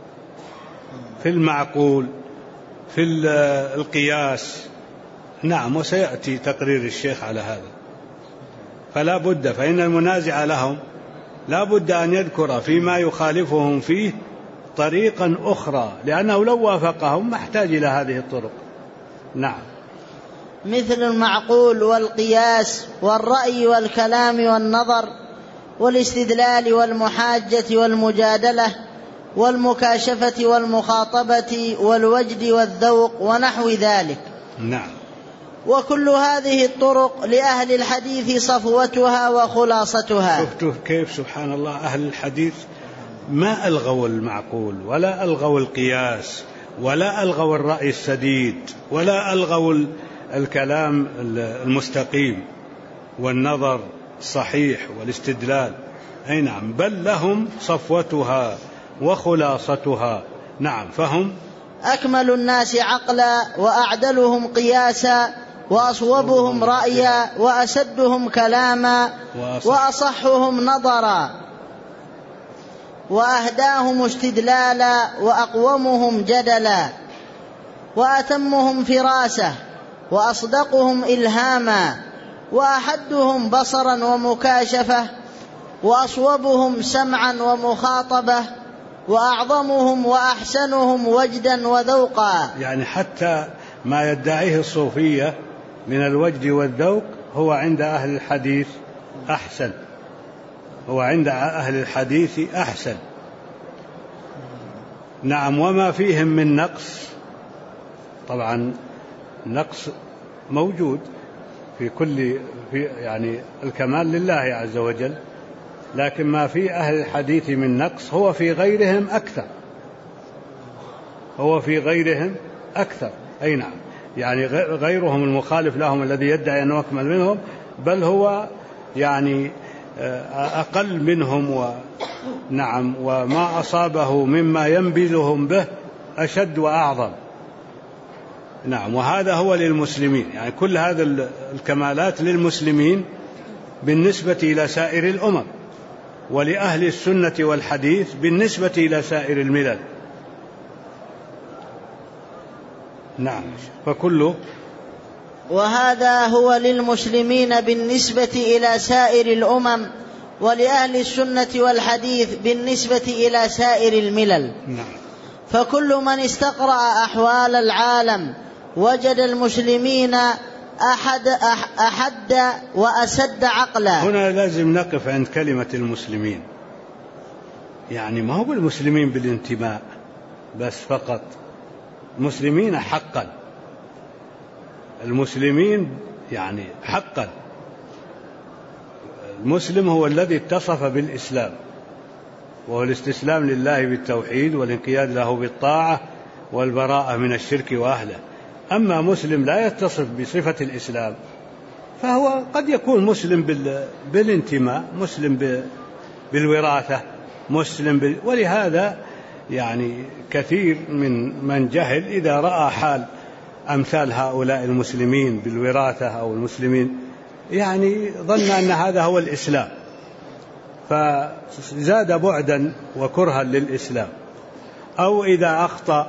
في المعقول، في القياس. نعم، وسيأتي تقرير الشيخ على هذا. فلا بد، فإن المنازع لهم لا بد أن يذكر فيما يخالفهم فيه طريقا أخرى، لأنه لو وافقهم ما احتاج إلى هذه الطرق. نعم. مثل المعقول والقياس والرأي والكلام والنظر والاستدلال والمحاجة والمجادلة والمكاشفة والمخاطبة والوجد والذوق ونحو ذلك. نعم. وكل هذه الطرق لأهل الحديث صفوتها وخلاصتها. شفتوا كيف سبحان الله أهل الحديث ما ألغوا المعقول ولا ألغوا القياس ولا ألغوا الرأي السديد ولا ألغوا الكلام المستقيم والنظر الصحيح والاستدلال. أي نعم، بل لهم صفوتها وخلاصتها. نعم، فهم أكمل الناس عقلا وأعدلهم قياسا وأصوبهم رأيا وأسدهم كلاما وأصحهم نظرا وأهداهم استدلالا وأقومهم جدلا وأتمهم فراسة وأصدقهم إلهاما وأحدهم بصرا ومكاشفة وأصوبهم سمعا ومخاطبة وأعظمهم وأحسنهم وجدا وذوقا. يعني حتى ما يدعيه الصوفية من الوجد والذوق هو عند أهل الحديث أحسن، هو عند أهل الحديث أحسن. نعم. وما فيهم من نقص، طبعا نقص موجود في يعني الكمال لله عز وجل، لكن ما في أهل الحديث من نقص هو في غيرهم أكثر، هو في غيرهم أكثر. أي نعم، يعني غيرهم المخالف لهم الذي يدعي أنه أكمل منهم بل هو يعني أقل منهم، نعم، وما أصابه مما ينبذهم به أشد وأعظم. نعم. وهذا هو للمسلمين، يعني كل هذا الكمالات للمسلمين بالنسبة إلى سائر الأمم، ولأهل السنة والحديث بالنسبة إلى سائر الملل. نعم. فكله وهذا هو للمسلمين بالنسبة إلى سائر الأمم، ولأهل السنة والحديث بالنسبة إلى سائر الملل. فكل من استقرأ أحوال العالم وجد المسلمين أحد وأسد عقلا. هنا لازم نقف عند كلمة المسلمين، يعني ما هو المسلمين بالانتماء بس فقط، مسلمين حقا، المسلمين يعني حقا. المسلم هو الذي اتصف بالإسلام، وهو الاستسلام لله بالتوحيد والانقياد له بالطاعة والبراءة من الشرك وأهله. أما مسلم لا يتصف بصفة الإسلام فهو قد يكون مسلم بالانتماء، مسلم بالوراثة، مسلم ولهذا يعني كثير من جهل إذا رأى حال أمثال هؤلاء المسلمين بالوراثة أو المسلمين يعني ظن أن هذا هو الإسلام، فزاد بعدا وكرها للإسلام. أو إذا أخطأ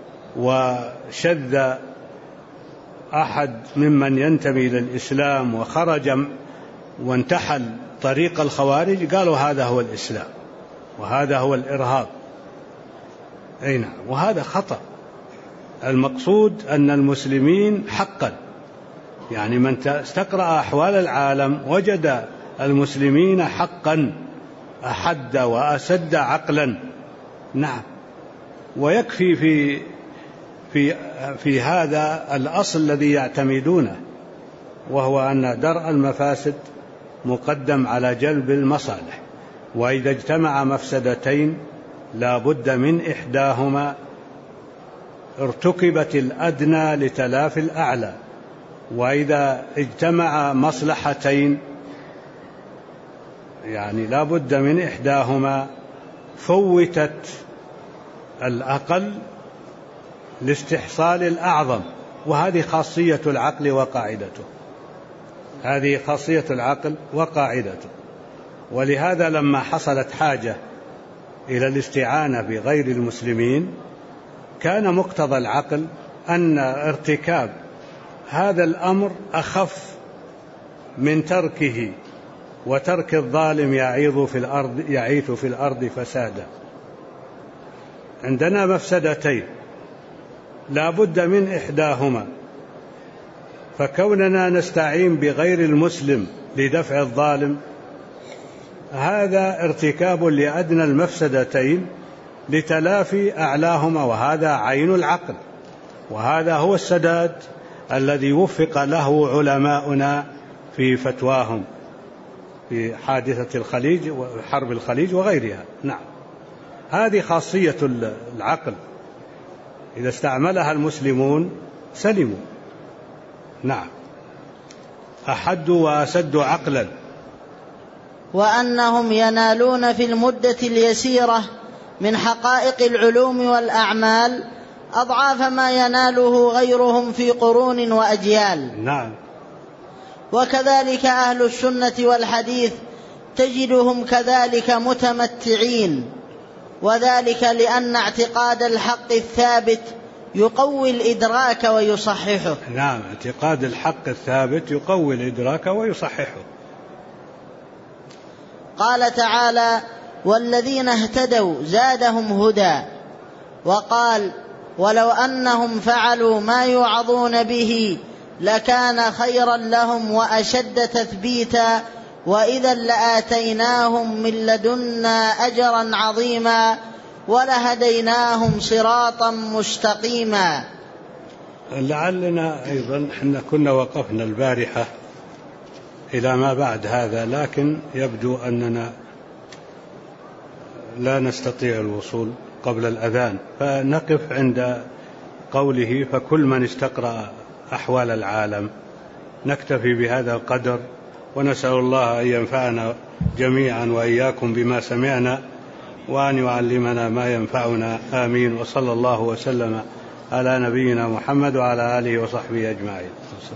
وشذ أحد ممن ينتمي إلى الإسلام وخرج وانتحل طريق الخوارج قالوا هذا هو الإسلام وهذا هو الإرهاب. أي نعم، وهذا خطأ. المقصود أن المسلمين حقا، يعني من استقرأ أحوال العالم وجد المسلمين حقا أحد وأسد عقلا. نعم، ويكفي في هذا الأصل الذي يعتمدونه، وهو أن درء المفاسد مقدم على جلب المصالح، وإذا اجتمع مفسدتين لا بد من إحداهما ارتكبت الأدنى لتلافي الأعلى، وإذا اجتمع مصلحتين يعني لا بد من إحداهما فوتت الأقل لاستحصال الأعظم. وهذه خاصية العقل وقاعدته، هذه خاصية العقل وقاعدته. ولهذا لما حصلت حاجة إلى الاستعانة بغير المسلمين كان مقتضى العقل أن ارتكاب هذا الأمر أخف من تركه، وترك الظالم يعيث في الأرض فسادا. عندنا مفسدتين لا بد من إحداهما، فكوننا نستعين بغير المسلم لدفع الظالم هذا ارتكاب لأدنى المفسدتين لتلافي أعلاهما، وهذا عين العقل، وهذا هو السداد الذي وفق له علماؤنا في فتواهم في حادثة الخليج وحرب الخليج وغيرها. نعم، هذه خاصية العقل، إذا استعملها المسلمون سلموا. نعم، أحدوا وأسدوا عقلا. وأنهم ينالون في المدة اليسيرة من حقائق العلوم والأعمال أضعاف ما يناله غيرهم في قرون وأجيال. نعم. وكذلك أهل السنة والحديث تجدهم كذلك متمتعين، وذلك لأن اعتقاد الحق الثابت يقوي الإدراك ويصححه. نعم، اعتقاد الحق الثابت يقوي الإدراك ويصححه. قال تعالى: والذين اهتدوا زادهم هدى. وقال: ولو أنهم فعلوا ما يوعظون به لكان خيرا لهم وأشد تثبيتا وإذا لآتيناهم من لدنا أجرا عظيما ولهديناهم صراطا مستقيما. لعلنا أيضا حنا كنا وقفنا البارحة إلى ما بعد هذا، لكن يبدو أننا لا نستطيع الوصول قبل الأذان، فنقف عند قوله: فكل من استقرأ أحوال العالم. نكتفي بهذا القدر، ونسأل الله أن ينفعنا جميعا وإياكم بما سمعنا، وأن يعلمنا ما ينفعنا. آمين. وصلى الله وسلم على نبينا محمد وعلى آله وصحبه أجمعين.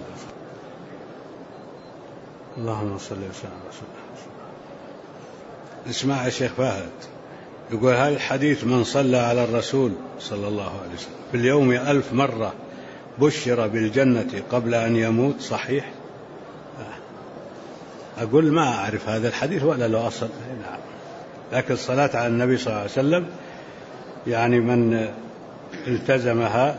اللهم صل وسلم على رسول الله. اسمع يا شيخ فهد، يقول: هذا الحديث من صلى على الرسول صلى الله عليه وسلم في اليوم 1000 مرة بشر بالجنة قبل أن يموت صحيح؟ أقول ما أعرف هذا الحديث ولا له أصل. نعم. لكن الصلاة على النبي صلى الله عليه وسلم يعني من التزمها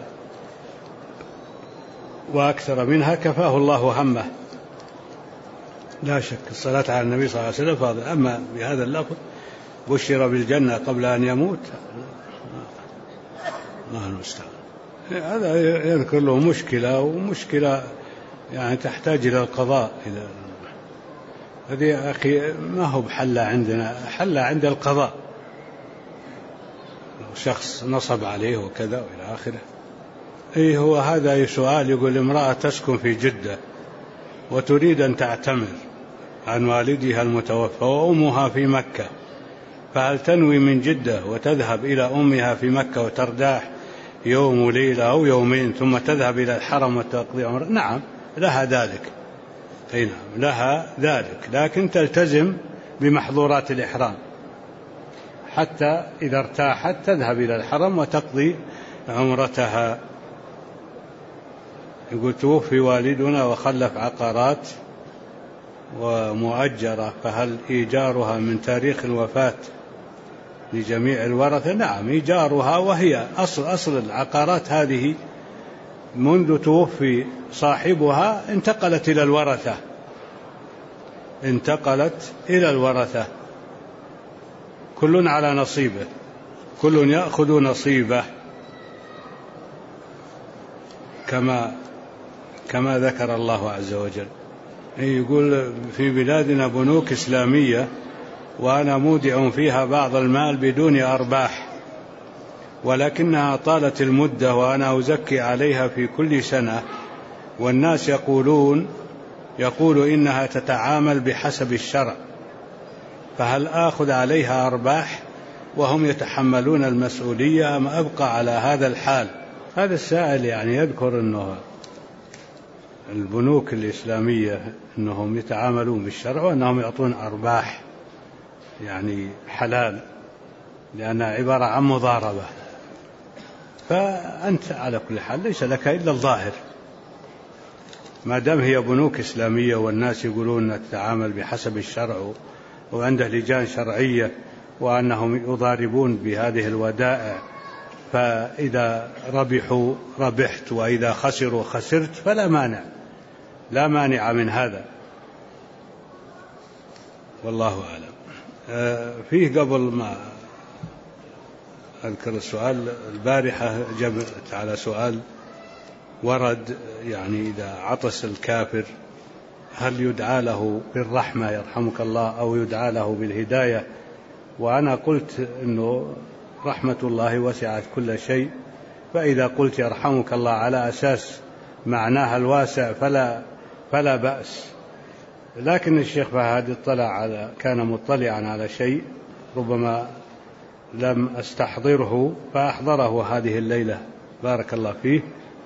وأكثر منها كفاه الله همه، لا شك. الصلاة على النبي صلى الله عليه وسلم فاضل. أما بهذا اللفظ بشر بالجنة قبل أن يموت، الله المستعان. هذا يذكر له مشكلة، ومشكلة يعني تحتاج إلى القضاء. هذه يا أخي ما هو بحل عندنا، حل عند القضاء. شخص نصب عليه وكذا وإلى آخره. إيه هو هذا سؤال. يقول امرأة تسكن في جدة وتريد أن تعتمر عن والدها المتوفى وأمها في مكة، فهل تنوي من جدة وتذهب إلى أمها في مكة وترداح يوم وليلة أو يومين ثم تذهب إلى الحرم وتقضي عمرة؟ نعم لها ذلك، أي نعم لها ذلك، لكن تلتزم بمحظورات الإحرام حتى إذا ارتاحت تذهب إلى الحرم وتقضي عمرتها. يقول توفي والدنا وخلف عقارات ومؤجرة، فهل إيجارها من تاريخ الوفاة لجميع الورثة؟ نعم إيجارها، وهي أصل العقارات هذه منذ توفي صاحبها انتقلت إلى الورثة، كل على نصيبه، كل يأخذ نصيبه كما ذكر الله عز وجل. يقول في بلادنا بنوك إسلامية وأنا مودع فيها بعض المال بدون أرباح، ولكنها طالت المدة وأنا أزكي عليها في كل سنة، والناس يقول إنها تتعامل بحسب الشرع، فهل آخذ عليها أرباح وهم يتحملون المسؤولية أم أبقى على هذا الحال؟ هذا السائل يعني يذكر أنه البنوك الإسلامية أنهم يتعاملون بالشرع وأنهم يعطون أرباح يعني حلال، لأنها عبارة عن مضاربة. فأنت على كل حال ليس لك إلا الظاهر، ما دام هي بنوك إسلامية والناس يقولون أنها تتعامل بحسب الشرع وعنده لجان شرعية وأنهم يضاربون بهذه الودائع، فإذا ربحوا ربحت وإذا خسروا خسرت، فلا مانع، لا مانع من هذا، والله أعلم. فيه قبل ما أذكر السؤال البارحة جبت على سؤال ورد، يعني إذا عطس الكافر هل يدعى له بالرحمة يرحمك الله أو يدعى له بالهداية؟ وأنا قلت أنه رحمة الله وسعت كل شيء، فإذا قلت يرحمك الله على أساس معناها الواسع فلا بأس. لكن الشيخ فهد كان مطلعا على شيء ربما لم أستحضره فأحضره هذه الليلة، بارك الله فيه،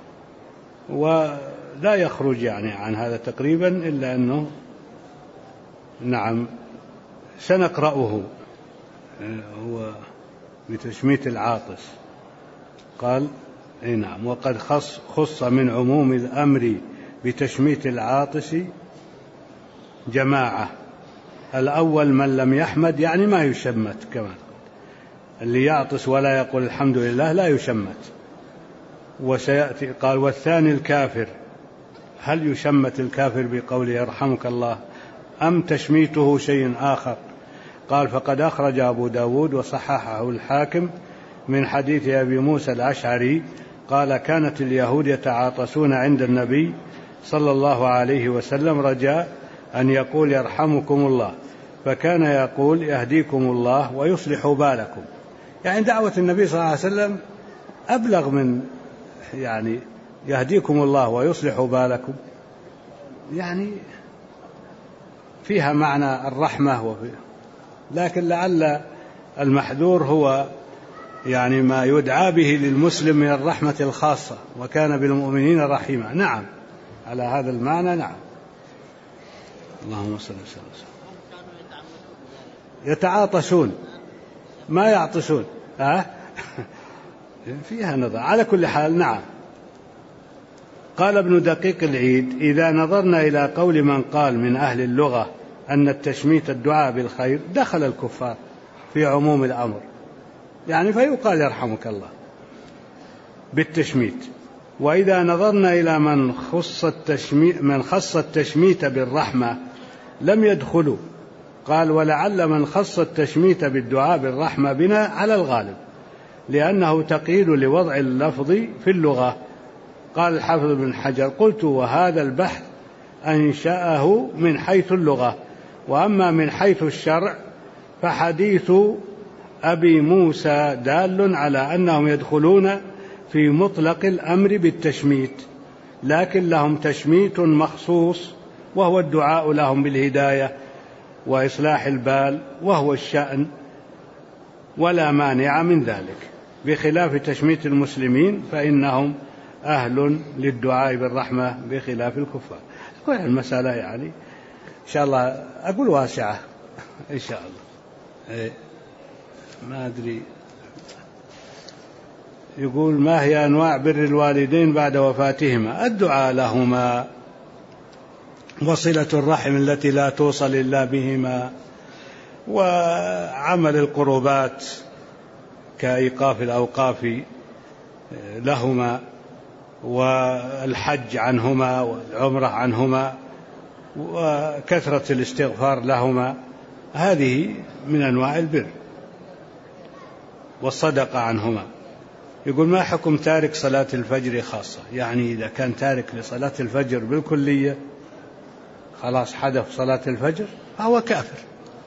ولا يخرج يعني عن هذا تقريبا إلا أنه نعم سنقرأه. هو بتشميت العاطس قال نعم وقد خص من عموم الأمر بتشميت العاطس جماعة. الأول من لم يحمد يعني ما يشمت، كمان اللي يعطس ولا يقول الحمد لله لا يشمت. وسيأتي قال والثاني الكافر، هل يشمت الكافر بقول يرحمك الله أم تشميته شيء آخر؟ قال فقد أخرج أبو داود وصححه الحاكم من حديث أبي موسى الأشعري قال كانت اليهود يتعاطسون عند النبي صلى الله عليه وسلم رجاء أن يقول يرحمكم الله، فكان يقول يهديكم الله ويصلح بالكم. يعني دعوة النبي صلى الله عليه وسلم أبلغ من يعني يهديكم الله ويصلح بالكم، يعني فيها معنى الرحمة لكن لعل المحذور هو يعني ما يدعى به للمسلم من الرحمة الخاصة، وكان بالمؤمنين رحيما. نعم على هذا المعنى نعم. اللهم صل وسلم. يتعاطسون ما يعطسون فيها نظر. على كل حال نعم قال ابن دقيق العيد: إذا نظرنا إلى قول من قال من أهل اللغة أن التشميت الدعاء بالخير دخل الكفار في عموم الأمر، يعني فيقال يرحمك الله بالتشميت. وإذا نظرنا إلى من خص التشميت بالرحمة لم يدخلوا، قال: ولعل من خص التشميت بالدعاء بالرحمة بناء على الغالب، لأنه تقييد لوضع اللفظ في اللغة. قال الحافظ بن حجر: قلت: وهذا البحث أنشأه من حيث اللغة، وأما من حيث الشرع فحديث أبي موسى دال على أنهم يدخلون في مطلق الأمر بالتشميت، لكن لهم تشميت مخصوص وهو الدعاء لهم بالهداية وإصلاح البال، وهو الشأن ولا مانع من ذلك، بخلاف تشميت المسلمين فإنهم أهل للدعاء بالرحمة بخلاف الكفار. المسألة يعني إن شاء الله أقول واسعة إن شاء الله. ما أدري. يقول: ما هي أنواع بر الوالدين بعد وفاتهما؟ الدعاء لهما، وصلة الرحم التي لا توصل إلا بهما، وعمل القربات كإيقاف الأوقاف لهما، والحج عنهما، والعمرة عنهما، وكثرة الاستغفار لهما. هذه من أنواع البر، والصدقة عنهما. يقول: ما حكم تارك صلاة الفجر خاصة؟ يعني إذا كان تارك لصلاة الفجر بالكلية، خلاص حدث صلاة الفجر، فهو كافر.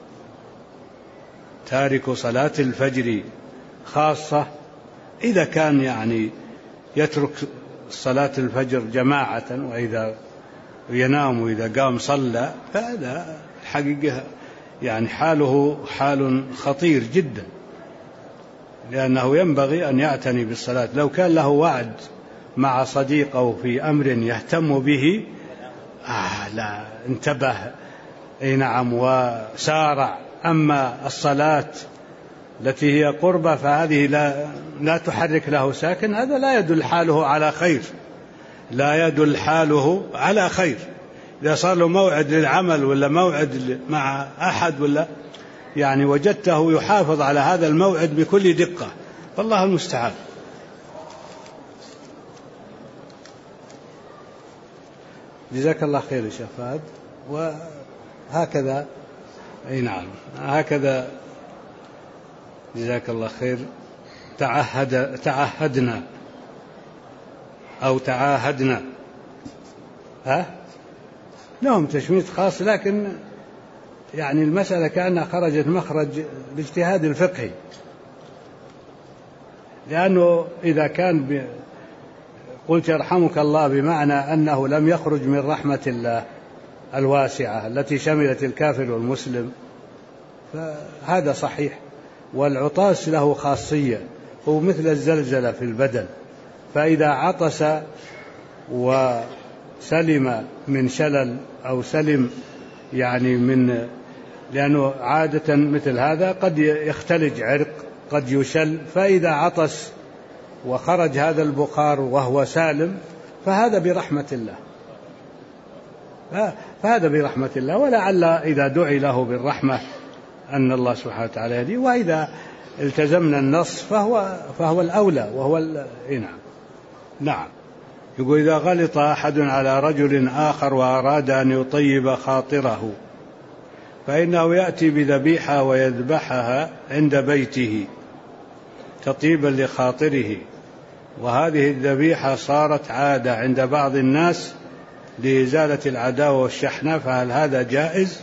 تارك صلاة الفجر خاصة إذا كان يعني يترك صلاة الفجر جماعة، وإذا ينام وإذا قام صلى، فهذا الحقيقة يعني حاله حال خطير جدا، لأنه ينبغي أن يعتني بالصلاة. لو كان له وعد مع صديقه في أمر يهتم به، لا انتبه، نعم، وسارع. أما الصلاة التي هي قربة فهذه لا تحرك له ساكن، هذا لا يدل حاله على خير، لا يدل حاله على خير. إذا صار له موعد للعمل ولا موعد مع أحد ولا يعني وجدته يحافظ على هذا الموعد بكل دقة، والله المستعان. جزاك الله خير يا شيخ فهد. وهكذا أي نعم، هكذا جزاك الله خير. تعهدنا أو تعاهدنا لهم تشميت خاص، لكن يعني المسألة كأنها خرجت مخرج الاجتهاد الفقهي، لأنه إذا كان قلت يرحمك الله بمعنى أنه لم يخرج من رحمة الله الواسعة التي شملت الكافر والمسلم، فهذا صحيح. والعطاس له خاصية، هو مثل الزلزلة في البدن، فإذا عطس وسلم من شلل أو سلم يعني من، لأنه عادة مثل هذا قد يختلج عرق، قد يشل، فإذا عطس وخرج هذا البخار وهو سالم فهذا برحمة الله، فهذا برحمة الله. ولعل إذا دعي له بالرحمة أن الله سبحانه وتعالى يهديه، وإذا التزمنا النص فهو الأولى وهو نعم. يقول: إذا غلط أحد على رجل آخر وأراد أن يطيب خاطره فإنه يأتي بذبيحة ويذبحها عند بيته تطيبا لخاطره، وهذه الذبيحة صارت عادة عند بعض الناس لإزالة العداوة والشحنة، فهل هذا جائز؟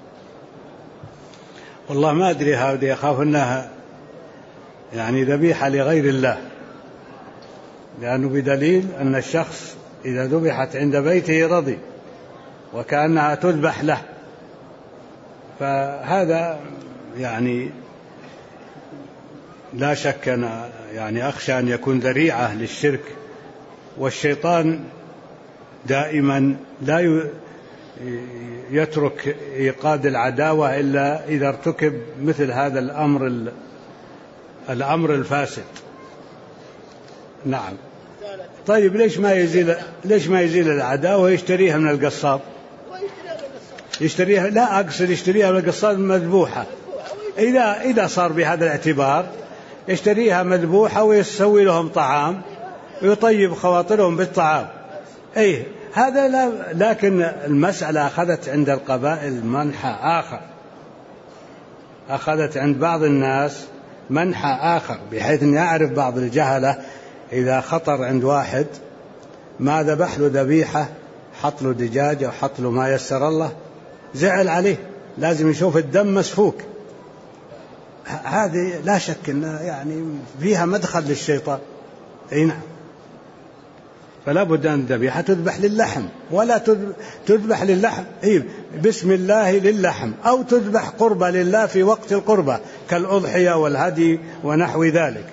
والله ما أدري، هذه أخاف أنها يعني ذبيحة لغير الله، لأنه بدليل أن الشخص إذا ذبحت عند بيته رضي وكأنها تذبح له، فهذا يعني لا شك أنا يعني أخشى أن يكون ذريعة للشرك، والشيطان دائما لا يترك إيقاد العداوة إلا إذا ارتكب مثل هذا الأمر الفاسد. نعم. طيب ليش ما يزيل العداوة ويشتريها من القصاب؟ يشتريها، لا أقصد يشتريها من القصاب مذبوحة. إذا صار بهذا الاعتبار يشتريها مذبوحة ويسوي لهم طعام ويطيب خواطرهم بالطعام. هذا لا، لكن المسألة أخذت عند القبائل منحى آخر، أخذت عند بعض الناس منحى آخر، بحيث أن يعرف بعض الجهلة إذا خطر عند واحد ما ذبح له ذبيحة، حط له دجاج أو حط له ما يسر الله، زعل عليه، لازم يشوف الدم مسفوك. هذه لا شك أن يعني فيها مدخل للشيطان. نعم. فلا بد أن الذبيحة تذبح للحم، ولا تذبح للحم بسم الله للحم، أو تذبح قربة لله في وقت القربة كالأضحية والهدي ونحو ذلك.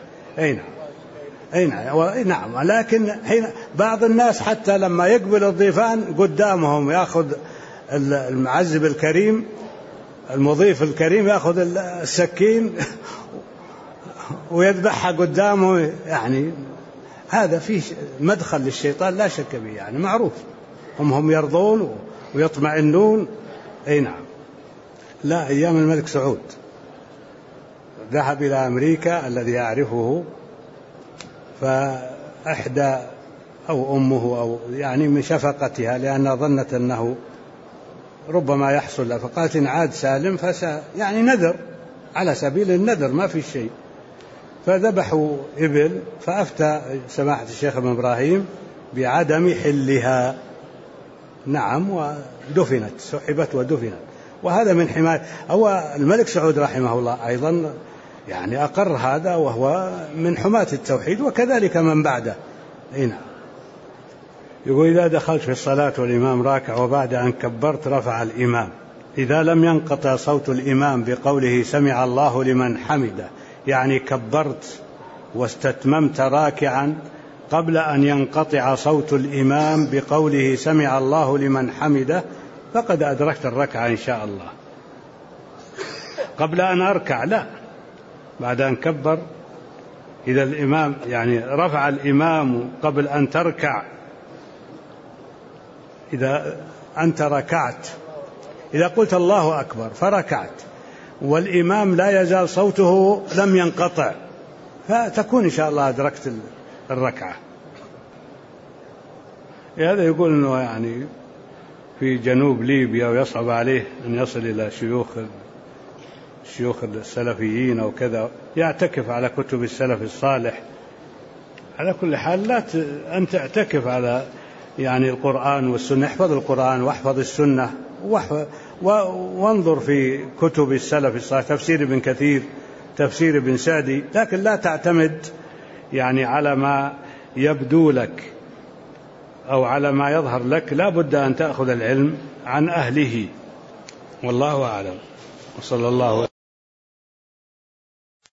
نعم. لكن حين بعض الناس حتى لما يقبل الضيفان قدامهم يأخذ المعزب الكريم، المضيف الكريم، يأخذ السكين ويذبحها قدامه، يعني هذا فيه مدخل للشيطان لا شك به، يعني معروف. هم يرضون ويطمئنون. نعم. لا، أيام الملك سعود ذهب إلى أمريكا الذي أعرفه، فأحدى أو أمه أو يعني من شفقتها لأنها ظنت أنه ربما يحصل له، فقالت إن عاد سالم يعني نذر، على سبيل النذر ما في شيء. فذبحوا إبل، فأفتى سماحة الشيخ ابن إبراهيم بعدم حلها. نعم. ودفنت، سحبت ودفنت. وهذا من حماية، هو الملك سعود رحمه الله أيضا يعني أقر هذا، وهو من حماة التوحيد، وكذلك من بعده. نعم. يقول إذا دخلت في الصلاة والإمام راكع وبعد أن كبرت رفع الإمام، إذا لم ينقطع صوت الإمام بقوله سمع الله لمن حمده، يعني كبرت واستتممت راكعا قبل أن ينقطع صوت الإمام بقوله سمع الله لمن حمده، فقد أدركت الركعة إن شاء الله. قبل أن أركع لا، بعد أن كبر. إذا الإمام يعني رفع الإمام قبل أن تركع، إذا أنت ركعت، إذا قلت الله أكبر فركعت والإمام لا يزال صوته لم ينقطع، فتكون إن شاء الله أدركت الركعة. هذا يقول أنه يعني في جنوب ليبيا ويصعب عليه أن يصل إلى شيوخ السلفيين أو كذا، يعتكف على كتب السلف الصالح. على كل حال لا أن تعتكف على يعني القرآن والسنة، احفظ القرآن واحفظ السنة وانظر في كتب السلف الصالح، تفسير ابن كثير، تفسير ابن سعدي، لكن لا تعتمد يعني على ما يبدو لك أو على ما يظهر لك، لا بد أن تأخذ العلم عن أهله. والله أعلم. وصلى الله